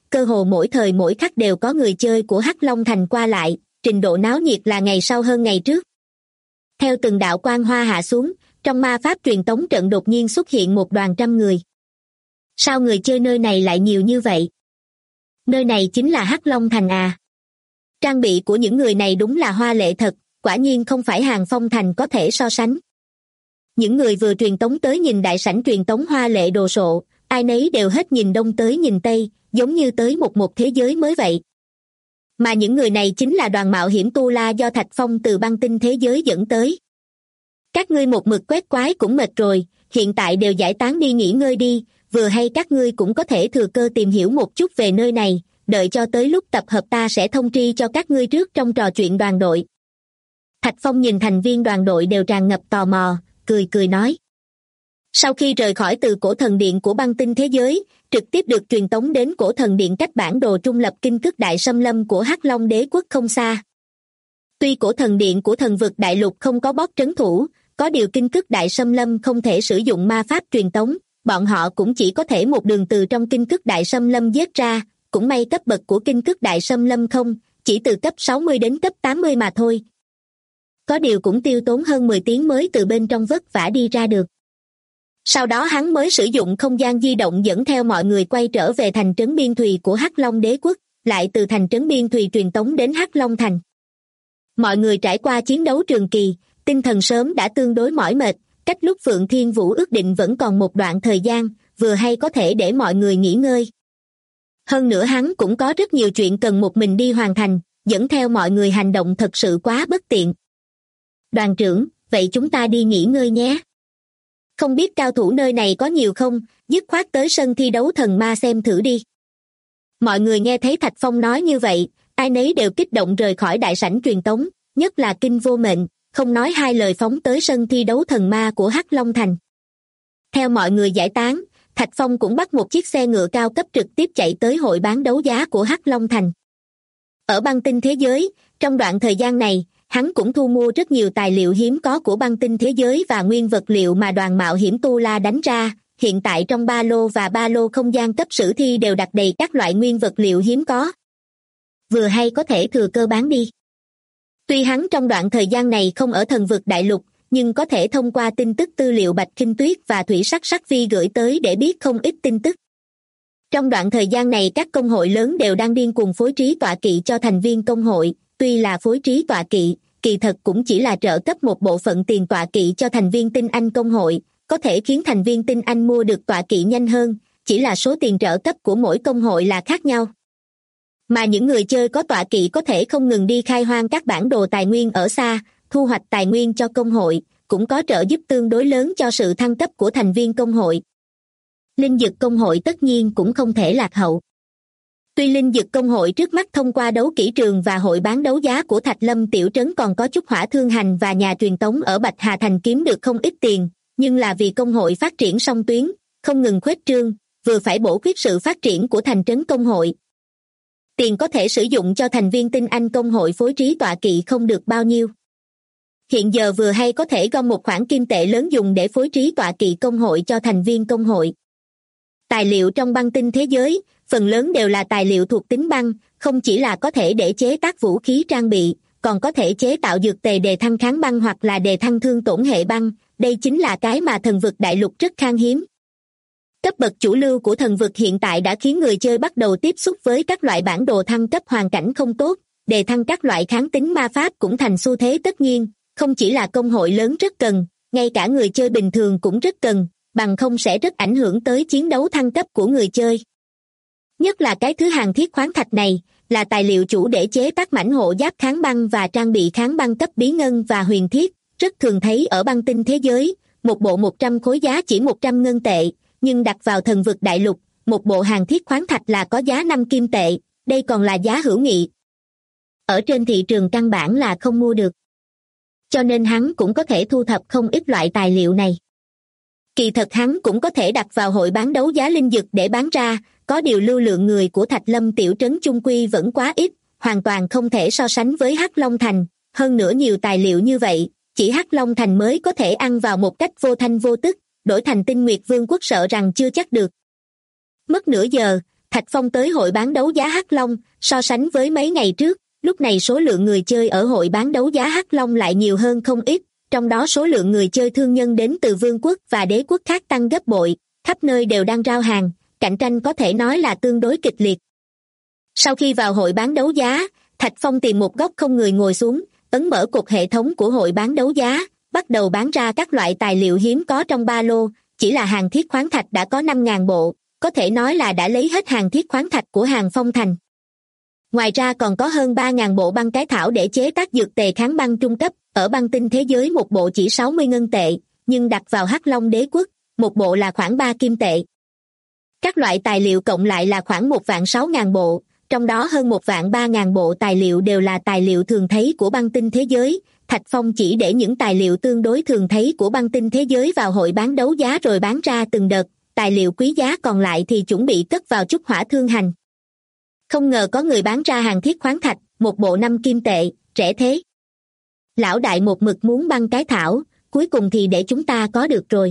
cơ hồ mỗi thời mỗi khắc đều có người chơi của Hắc Long Thành qua lại, trình độ náo nhiệt là ngày sau hơn ngày trước. Theo từng đạo quang hoa hạ xuống, trong ma pháp truyền tống trận đột nhiên xuất hiện một đoàn trăm người. Sao người chơi nơi này lại nhiều như vậy? Nơi này chính là Hắc Long Thành à? Trang bị của những người này đúng là hoa lệ thật, quả nhiên không phải Hàng Phong Thành có thể so sánh. Những người vừa truyền tống tới nhìn đại sảnh truyền tống hoa lệ đồ sộ, ai nấy đều hết nhìn đông tới nhìn tây, giống như tới một thế giới mới vậy. Mà những người này chính là đoàn mạo hiểm tu la do Thạch Phong từ băng tinh thế giới dẫn tới. Các ngươi một mực quét quái cũng mệt rồi, hiện tại đều giải tán đi nghỉ ngơi đi, vừa hay các ngươi cũng có thể thừa cơ tìm hiểu một chút về nơi này, đợi cho tới lúc tập hợp ta sẽ thông tri cho các ngươi trước trong trò chuyện đoàn đội. Thạch Phong nhìn thành viên đoàn đội đều tràn ngập tò mò, cười nói. Sau khi rời khỏi từ cổ thần điện của băng tinh thế giới, trực tiếp được truyền tống đến cổ thần điện cách bản đồ trung lập kinh cức đại xâm lâm của Hắc Long đế quốc không xa. Tuy cổ thần điện của thần vực đại lục không có bóp trấn thủ, có điều kinh cức đại xâm lâm không thể sử dụng ma pháp truyền tống, bọn họ cũng chỉ có thể một đường từ trong kinh cức đại xâm lâm giết ra, cũng may cấp bậc của kinh cức đại xâm lâm không, chỉ từ cấp 60 đến cấp 80 mà thôi. Có điều cũng tiêu tốn hơn 10 tiếng mới từ bên trong vất vả đi ra được. Sau đó hắn mới sử dụng không gian di động dẫn theo mọi người quay trở về thành trấn Biên Thùy của Hắc Long đế quốc, lại từ thành trấn Biên Thùy truyền tống đến Hắc Long thành. Mọi người trải qua chiến đấu trường kỳ, tinh thần sớm đã tương đối mỏi mệt, cách lúc Phượng Thiên Vũ ước định vẫn còn một đoạn thời gian, vừa hay có thể để mọi người nghỉ ngơi. Hơn nữa hắn cũng có rất nhiều chuyện cần một mình đi hoàn thành, dẫn theo mọi người hành động thật sự quá bất tiện. Đoàn trưởng, vậy chúng ta đi nghỉ ngơi nhé. Không biết cao thủ nơi này có nhiều không, dứt khoát tới sân thi đấu thần ma xem thử đi. Mọi người nghe thấy Thạch Phong nói như vậy, ai nấy đều kích động rời khỏi đại sảnh truyền tống, nhất là Kinh Vô Mệnh, không nói hai lời phóng tới sân thi đấu thần ma của Hắc Long Thành. Theo mọi người giải tán, Thạch Phong cũng bắt một chiếc xe ngựa cao cấp trực tiếp chạy tới hội bán đấu giá của Hắc Long Thành. Ở băng tinh thế giới, trong đoạn thời gian này, hắn cũng thu mua rất nhiều tài liệu hiếm có của băng tinh thế giới và nguyên vật liệu mà đoàn mạo hiểm tu la đánh ra. Hiện tại trong ba lô và ba lô không gian cấp sử thi đều đặt đầy các loại nguyên vật liệu hiếm có. Vừa hay có thể thừa cơ bán đi. Tuy hắn trong đoạn thời gian này không ở thần vực đại lục, nhưng có thể thông qua tin tức tư liệu Bạch Kinh Tuyết và Thủy Sắc Sắc Vi gửi tới để biết không ít tin tức. Trong đoạn thời gian này các công hội lớn đều đang điên cuồng phối trí tọa kỵ cho thành viên công hội, tuy là phối trí tọa kỵ, kỳ thật cũng chỉ là trợ cấp một bộ phận tiền tọa kỵ cho thành viên tinh anh công hội, có thể khiến thành viên tinh anh mua được tọa kỵ nhanh hơn, chỉ là số tiền trợ cấp của mỗi công hội là khác nhau. Mà những người chơi có tọa kỵ có thể không ngừng đi khai hoang các bản đồ tài nguyên ở xa, thu hoạch tài nguyên cho công hội, cũng có trợ giúp tương đối lớn cho sự thăng cấp của thành viên công hội. Linh dực công hội tất nhiên cũng không thể lạc hậu. Tuy linh dực công hội trước mắt thông qua đấu kỹ trường và hội bán đấu giá của Thạch Lâm tiểu trấn còn có chút hỏa thương hành và nhà truyền tống ở Bạch Hà Thành kiếm được không ít tiền, nhưng là vì công hội phát triển song tuyến, không ngừng khuếch trương, vừa phải bổ khuyết sự phát triển của thành trấn công hội. Tiền có thể sử dụng cho thành viên tinh anh công hội phối trí tọa kỵ không được bao nhiêu. Hiện giờ vừa hay có thể gom một khoản kim tệ lớn dùng để phối trí tọa kỵ công hội cho thành viên công hội. Tài liệu trong băng tinh thế giới, phần lớn đều là tài liệu thuộc tính băng, không chỉ là có thể để chế tác vũ khí trang bị, còn có thể chế tạo dược tề đề thăng kháng băng hoặc là đề thăng thương tổn hệ băng, đây chính là cái mà thần vực đại lục rất khan hiếm. Cấp bậc chủ lưu của thần vực hiện tại đã khiến người chơi bắt đầu tiếp xúc với các loại bản đồ thăng cấp hoàn cảnh không tốt, đề thăng các loại kháng tính ma pháp cũng thành xu thế tất nhiên, không chỉ là công hội lớn rất cần, ngay cả người chơi bình thường cũng rất cần, bằng không sẽ rất ảnh hưởng tới chiến đấu thăng cấp của người chơi. Nhất là cái thứ hàng thiết khoáng thạch này, là tài liệu chủ để chế tác mảnh hộ giáp kháng băng và trang bị kháng băng cấp bí ngân và huyền thiết, rất thường thấy ở băng tinh thế giới, một bộ 100 khối giá chỉ 100 ngân tệ, nhưng đặt vào thần vực đại lục, một bộ hàng thiết khoáng thạch là có giá 5 kim tệ, đây còn là giá hữu nghị. Ở trên thị trường căn bản là không mua được. Cho nên hắn cũng có thể thu thập không ít loại tài liệu này. Kỳ thật hắn cũng có thể đặt vào hội bán đấu giá linh dực để bán ra, có điều lưu lượng người của Thạch Lâm tiểu trấn chung quy vẫn quá ít, hoàn toàn không thể so sánh với Hắc Long Thành, hơn nữa nhiều tài liệu như vậy, chỉ Hắc Long Thành mới có thể ăn vào một cách vô thanh vô tức, đổi thành Tinh Nguyệt Vương quốc sợ rằng chưa chắc được. Mất nửa giờ, Thạch Phong tới hội bán đấu giá Hắc Long, so sánh với mấy ngày trước, lúc này số lượng người chơi ở hội bán đấu giá Hắc Long lại nhiều hơn không ít, trong đó số lượng người chơi thương nhân đến từ vương quốc và đế quốc khác tăng gấp bội, khắp nơi đều đang rao hàng, cạnh tranh có thể nói là tương đối kịch liệt. Sau khi vào hội bán đấu giá, Thạch Phong tìm một góc không người ngồi xuống, ấn mở cột hệ thống của hội bán đấu giá, bắt đầu bán ra các loại tài liệu hiếm có trong ba lô, chỉ là hàng thiết khoáng thạch đã có 5.000 bộ, có thể nói là đã lấy hết hàng thiết khoáng thạch của hàng Phong Thành. Ngoài ra còn có hơn 3.000 bộ băng cái thảo để chế tác dược tề kháng băng trung cấp, ở băng tinh thế giới một bộ chỉ 60 ngân tệ, nhưng đặt vào Hắc Long đế quốc, một bộ là khoảng 3 kim tệ. Các loại tài liệu cộng lại là khoảng 1.600.000 bộ, trong đó hơn 1.300.000 bộ tài liệu đều là tài liệu thường thấy của băng tinh thế giới. Thạch Phong chỉ để những tài liệu tương đối thường thấy của băng tinh thế giới vào hội bán đấu giá rồi bán ra từng đợt, tài liệu quý giá còn lại thì chuẩn bị cất vào trúc hỏa thương hành. Không ngờ có người bán ra hàng thiết khoáng thạch, một bộ 5 kim tệ, rẻ thế. Lão đại một mực muốn băng cái thảo, cuối cùng thì để chúng ta có được rồi.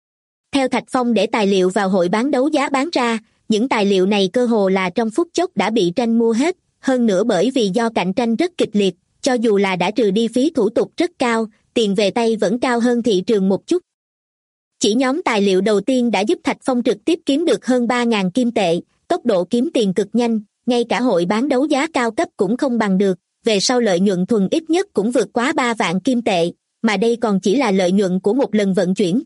Theo Thạch Phong để tài liệu vào hội bán đấu giá bán ra, những tài liệu này cơ hồ là trong phút chốc đã bị tranh mua hết, hơn nữa bởi vì do cạnh tranh rất kịch liệt, cho dù là đã trừ đi phí thủ tục rất cao, tiền về tay vẫn cao hơn thị trường một chút. Chỉ nhóm tài liệu đầu tiên đã giúp Thạch Phong trực tiếp kiếm được hơn 3.000 kim tệ, tốc độ kiếm tiền cực nhanh, ngay cả hội bán đấu giá cao cấp cũng không bằng được, về sau lợi nhuận thuần ít nhất cũng vượt quá 3 vạn kim tệ, mà đây còn chỉ là lợi nhuận của một lần vận chuyển.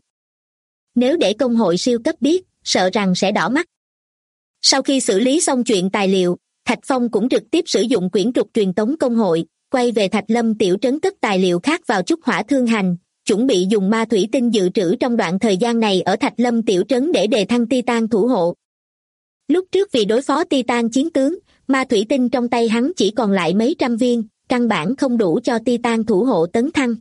Nếu để công hội siêu cấp biết, sợ rằng sẽ đỏ mắt. Sau khi xử lý xong chuyện tài liệu, Thạch Phong cũng trực tiếp sử dụng quyển trục truyền tống công hội, quay về Thạch Lâm tiểu trấn cất tài liệu khác vào trúc hỏa thương hành, chuẩn bị dùng ma thủy tinh dự trữ trong đoạn thời gian này ở Thạch Lâm tiểu trấn để đề thăng Titan thủ hộ. Lúc trước vì đối phó Titan chiến tướng, ma thủy tinh trong tay hắn chỉ còn lại mấy trăm viên, căn bản không đủ cho Titan thủ hộ tấn thăng.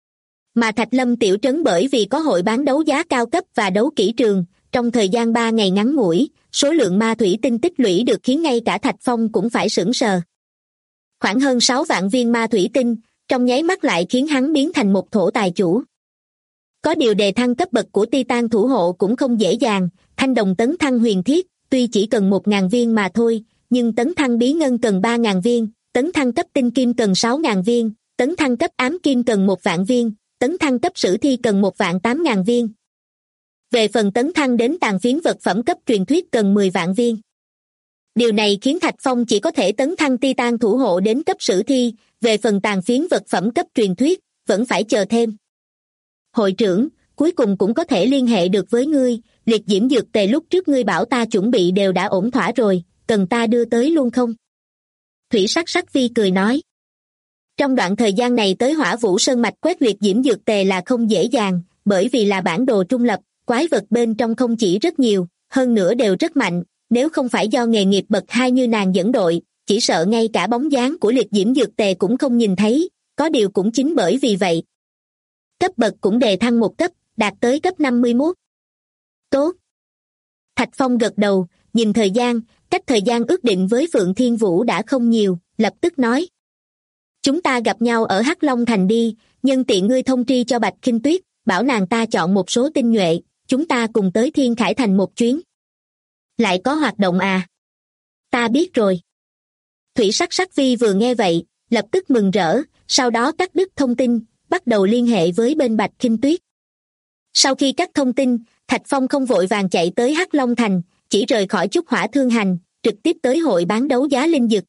Mà Thạch Lâm tiểu trấn bởi vì có hội bán đấu giá cao cấp và đấu kỹ trường, trong thời gian 3 ngày ngắn ngủi, số lượng ma thủy tinh tích lũy được khiến ngay cả Thạch Phong cũng phải sửng sờ. Khoảng hơn 6 vạn viên ma thủy tinh, trong nháy mắt lại khiến hắn biến thành một thổ tài chủ. Có điều đề thăng cấp bậc của Titan thủ hộ cũng không dễ dàng, thanh đồng tấn thăng huyền thiết, tuy chỉ cần 1.000 viên mà thôi, nhưng tấn thăng bí ngân cần 3.000 viên, tấn thăng cấp tinh kim cần 6.000 viên, tấn thăng cấp ám kim cần 1 vạn viên, tấn thăng cấp sử thi cần 1.800.000 viên. Về phần tấn thăng đến tàn phiến vật phẩm cấp truyền thuyết cần 10 vạn viên. Điều này khiến Thạch Phong chỉ có thể tấn thăng Titan thủ hộ đến cấp sử thi, về phần tàn phiến vật phẩm cấp truyền thuyết, vẫn phải chờ thêm. Hội trưởng, cuối cùng cũng có thể liên hệ được với ngươi, liệt diễm dược tề lúc trước ngươi bảo ta chuẩn bị đều đã ổn thỏa rồi, cần ta đưa tới luôn không? Thủy Sắc Sắc Vi cười nói. Trong đoạn thời gian này tới Hỏa Vũ Sơn mạch quét liệt diễm dược tề là không dễ dàng, bởi vì là bản đồ trung lập, quái vật bên trong không chỉ rất nhiều, hơn nữa đều rất mạnh, nếu không phải do nghề nghiệp bậc 2 như nàng dẫn đội, chỉ sợ ngay cả bóng dáng của liệt diễm dược tề cũng không nhìn thấy, có điều cũng chính bởi vì vậy. Cấp bậc cũng đề thăng một cấp, đạt tới cấp 51. Tốt. Thạch Phong gật đầu, nhìn thời gian, cách thời gian ước định với Phượng Thiên Vũ đã không nhiều, lập tức nói. Chúng ta gặp nhau ở Hắc Long Thành đi, nhân tiện ngươi thông tri cho Bạch Khinh Tuyết, bảo nàng ta chọn một số tinh nhuệ, chúng ta cùng tới Thiên Khải Thành một chuyến. Lại có hoạt động à? Ta biết rồi. Thủy Sắc Sắc Vi vừa nghe vậy, lập tức mừng rỡ, sau đó cắt đứt thông tin, bắt đầu liên hệ với bên Bạch Khinh Tuyết. Sau khi cắt thông tin, Thạch Phong không vội vàng chạy tới Hắc Long Thành, chỉ rời khỏi trúc hỏa thương hành, trực tiếp tới hội bán đấu giá linh dược.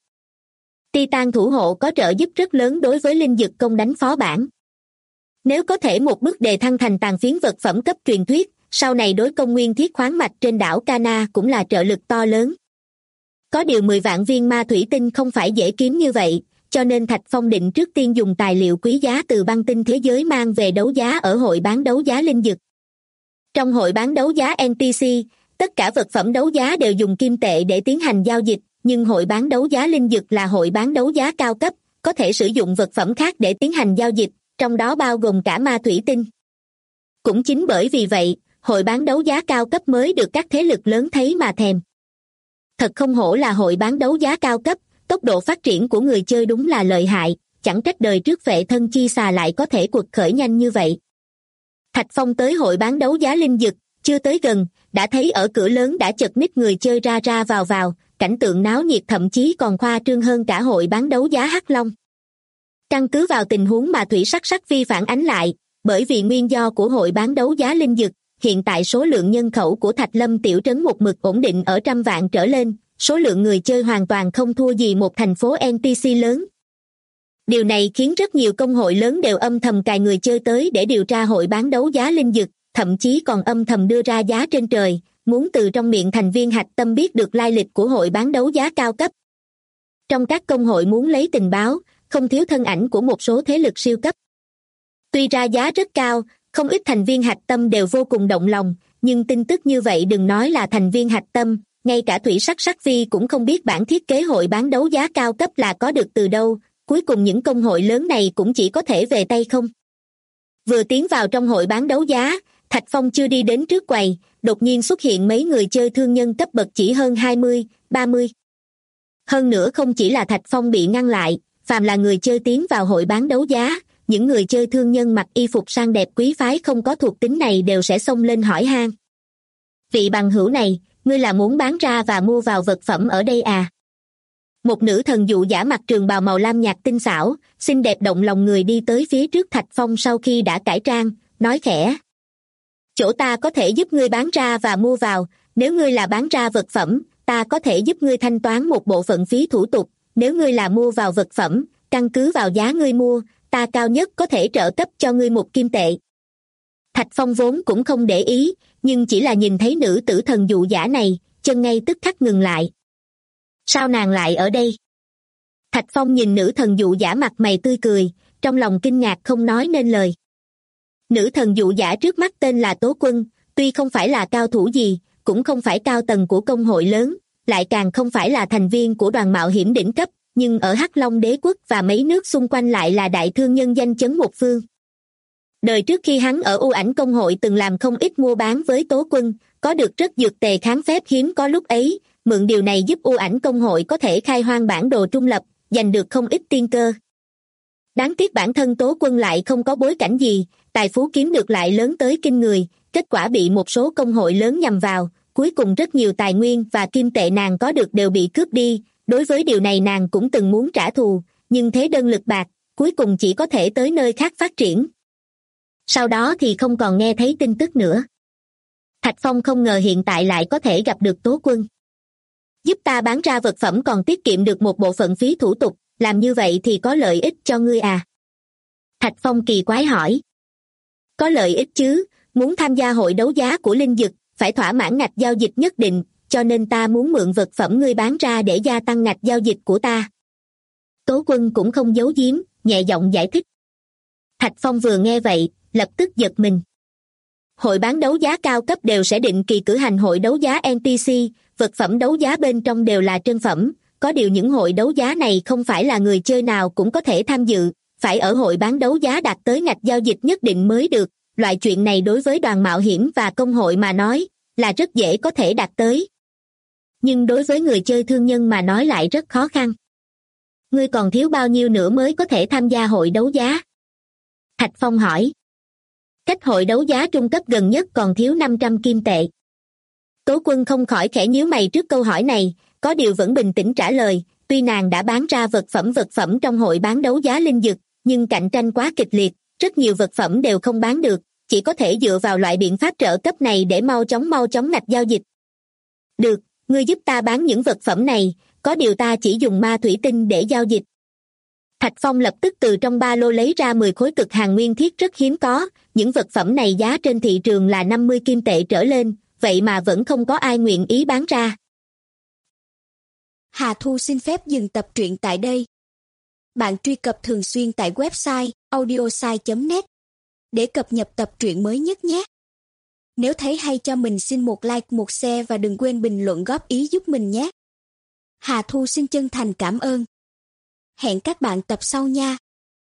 Titan thủ hộ có trợ giúp rất lớn đối với linh dược công đánh phó bản. Nếu có thể một bước đề thăng thành tàn phiến vật phẩm cấp truyền thuyết, sau này đối công nguyên thiết khoáng mạch trên đảo Cana cũng là trợ lực to lớn. Có điều 10 vạn viên ma thủy tinh không phải dễ kiếm như vậy, cho nên Thạch Phong định trước tiên dùng tài liệu quý giá từ băng tinh thế giới mang về đấu giá ở hội bán đấu giá linh dược. Trong hội bán đấu giá NTC, tất cả vật phẩm đấu giá đều dùng kim tệ để tiến hành giao dịch, nhưng hội bán đấu giá linh dược là hội bán đấu giá cao cấp, có thể sử dụng vật phẩm khác để tiến hành giao dịch, trong đó bao gồm cả ma thủy tinh. Cũng chính bởi vì vậy, hội bán đấu giá cao cấp mới được các thế lực lớn thấy mà thèm. Thật không hổ là hội bán đấu giá cao cấp, tốc độ phát triển của người chơi đúng là lợi hại, chẳng trách đời trước Vệ Thân Chi Xà lại có thể quật khởi nhanh như vậy. Thạch Phong tới hội bán đấu giá linh dược, chưa tới gần, đã thấy ở cửa lớn đã chật ních người chơi ra ra vào vào, cảnh tượng náo nhiệt thậm chí còn khoa trương hơn cả hội bán đấu giá Hắc Long. Căn cứ vào tình huống mà Thủy Sắc Sắc Vi phản ánh lại, bởi vì nguyên do của hội bán đấu giá linh dược, hiện tại số lượng nhân khẩu của Thạch Lâm tiểu trấn một mực ổn định ở 100 vạn trở lên, số lượng người chơi hoàn toàn không thua gì một thành phố NPC lớn. Điều này khiến rất nhiều công hội lớn đều âm thầm cài người chơi tới để điều tra hội bán đấu giá linh dược, thậm chí còn âm thầm đưa ra giá trên trời, muốn từ trong miệng thành viên hạch tâm biết được lai lịch của hội bán đấu giá cao cấp. Trong các công hội muốn lấy tình báo, không thiếu thân ảnh của một số thế lực siêu cấp. Tuy ra giá rất cao, không ít thành viên hạch tâm đều vô cùng động lòng, nhưng tin tức như vậy đừng nói là thành viên hạch tâm, ngay cả Thủy Sắc Sắc Vi cũng không biết bản thiết kế hội bán đấu giá cao cấp là có được từ đâu, cuối cùng những công hội lớn này cũng chỉ có thể về tay không. Vừa tiến vào trong hội bán đấu giá, Thạch Phong chưa đi đến trước quầy, đột nhiên xuất hiện mấy người chơi thương nhân cấp bậc chỉ hơn 20, 30. Hơn nữa không chỉ là Thạch Phong bị ngăn lại, phàm là người chơi tiến vào hội bán đấu giá, những người chơi thương nhân mặc y phục sang đẹp quý phái không có thuộc tính này đều sẽ xông lên hỏi han. Vị bằng hữu này, ngươi là muốn bán ra và mua vào vật phẩm ở đây à? Một nữ thần dụ giả mặc trường bào màu lam nhạt tinh xảo, xinh đẹp động lòng người đi tới phía trước Thạch Phong sau khi đã cải trang, nói khẽ. Chỗ ta có thể giúp ngươi bán ra và mua vào, nếu ngươi là bán ra vật phẩm, ta có thể giúp ngươi thanh toán một bộ phận phí thủ tục, nếu ngươi là mua vào vật phẩm, căn cứ vào giá ngươi mua, ta cao nhất có thể trợ cấp cho ngươi 1 kim tệ. Thạch Phong vốn cũng không để ý, nhưng chỉ là nhìn thấy nữ tử thần dụ giả này, chân ngay tức khắc ngừng lại. Sao nàng lại ở đây? Thạch Phong nhìn nữ thần dụ giả mặt mày tươi cười, trong lòng kinh ngạc không nói nên lời. Nữ thần dụ giả trước mắt tên là Tố Quân, tuy không phải là cao thủ gì, cũng không phải cao tầng của công hội lớn, lại càng không phải là thành viên của đoàn mạo hiểm đỉnh cấp, nhưng ở Hắc Long đế quốc và mấy nước xung quanh lại là đại thương nhân danh chấn một phương. Đời trước khi hắn ở U Ảnh công hội từng làm không ít mua bán với Tố Quân, có được rất dược tề kháng phép hiếm có lúc ấy, mượn điều này giúp U Ảnh công hội có thể khai hoang bản đồ trung lập, giành được không ít tiên cơ. Đáng tiếc bản thân Tố Quân lại không có bối cảnh gì, tài phú kiếm được lại lớn tới kinh người, kết quả bị một số công hội lớn nhằm vào, cuối cùng rất nhiều tài nguyên và kim tệ nàng có được đều bị cướp đi. Đối với điều này nàng cũng từng muốn trả thù, nhưng thế đơn lực bạc, cuối cùng chỉ có thể tới nơi khác phát triển. Sau đó thì không còn nghe thấy tin tức nữa. Thạch Phong không ngờ hiện tại lại có thể gặp được Tố Quân. Giúp ta bán ra vật phẩm còn tiết kiệm được một bộ phận phí thủ tục, làm như vậy thì có lợi ích cho ngươi à? Thạch Phong kỳ quái hỏi. Có lợi ích chứ, muốn tham gia hội đấu giá của linh dược, phải thỏa mãn ngạch giao dịch nhất định, cho nên ta muốn mượn vật phẩm ngươi bán ra để gia tăng ngạch giao dịch của ta. Tố Quân cũng không giấu giếm, nhẹ giọng giải thích. Thạch Phong vừa nghe vậy, lập tức giật mình. Hội bán đấu giá cao cấp đều sẽ định kỳ cử hành hội đấu giá NPC, vật phẩm đấu giá bên trong đều là trân phẩm, có điều những hội đấu giá này không phải là người chơi nào cũng có thể tham dự, phải ở hội bán đấu giá đạt tới ngạch giao dịch nhất định mới được, loại chuyện này đối với đoàn mạo hiểm và công hội mà nói, là rất dễ có thể đạt tới. Nhưng đối với người chơi thương nhân mà nói lại rất khó khăn. Ngươi còn thiếu bao nhiêu nữa mới có thể tham gia hội đấu giá? Thạch Phong hỏi. Cách hội đấu giá trung cấp gần nhất còn thiếu 500 kim tệ. Tố Quân không khỏi khẽ nhíu mày trước câu hỏi này, có điều vẫn bình tĩnh trả lời, tuy nàng đã bán ra vật phẩm trong hội bán đấu giá linh dược, nhưng cạnh tranh quá kịch liệt, rất nhiều vật phẩm đều không bán được, chỉ có thể dựa vào loại biện pháp trợ cấp này để mau chóng ngạch giao dịch. Được, ngươi giúp ta bán những vật phẩm này, có điều ta chỉ dùng ma thủy tinh để giao dịch. Thạch Phong lập tức từ trong ba lô lấy ra 10 khối cực hàn nguyên thiết rất hiếm có, những vật phẩm này giá trên thị trường là 50 kim tệ trở lên, vậy mà vẫn không có ai nguyện ý bán ra. Hà Thu xin phép dừng tập truyện tại đây. Bạn truy cập thường xuyên tại website audiosai.net để cập nhật tập truyện mới nhất nhé. Nếu thấy hay cho mình xin một like, một share và đừng quên bình luận góp ý giúp mình nhé. Hà Thu xin chân thành cảm ơn. Hẹn các bạn tập sau nha.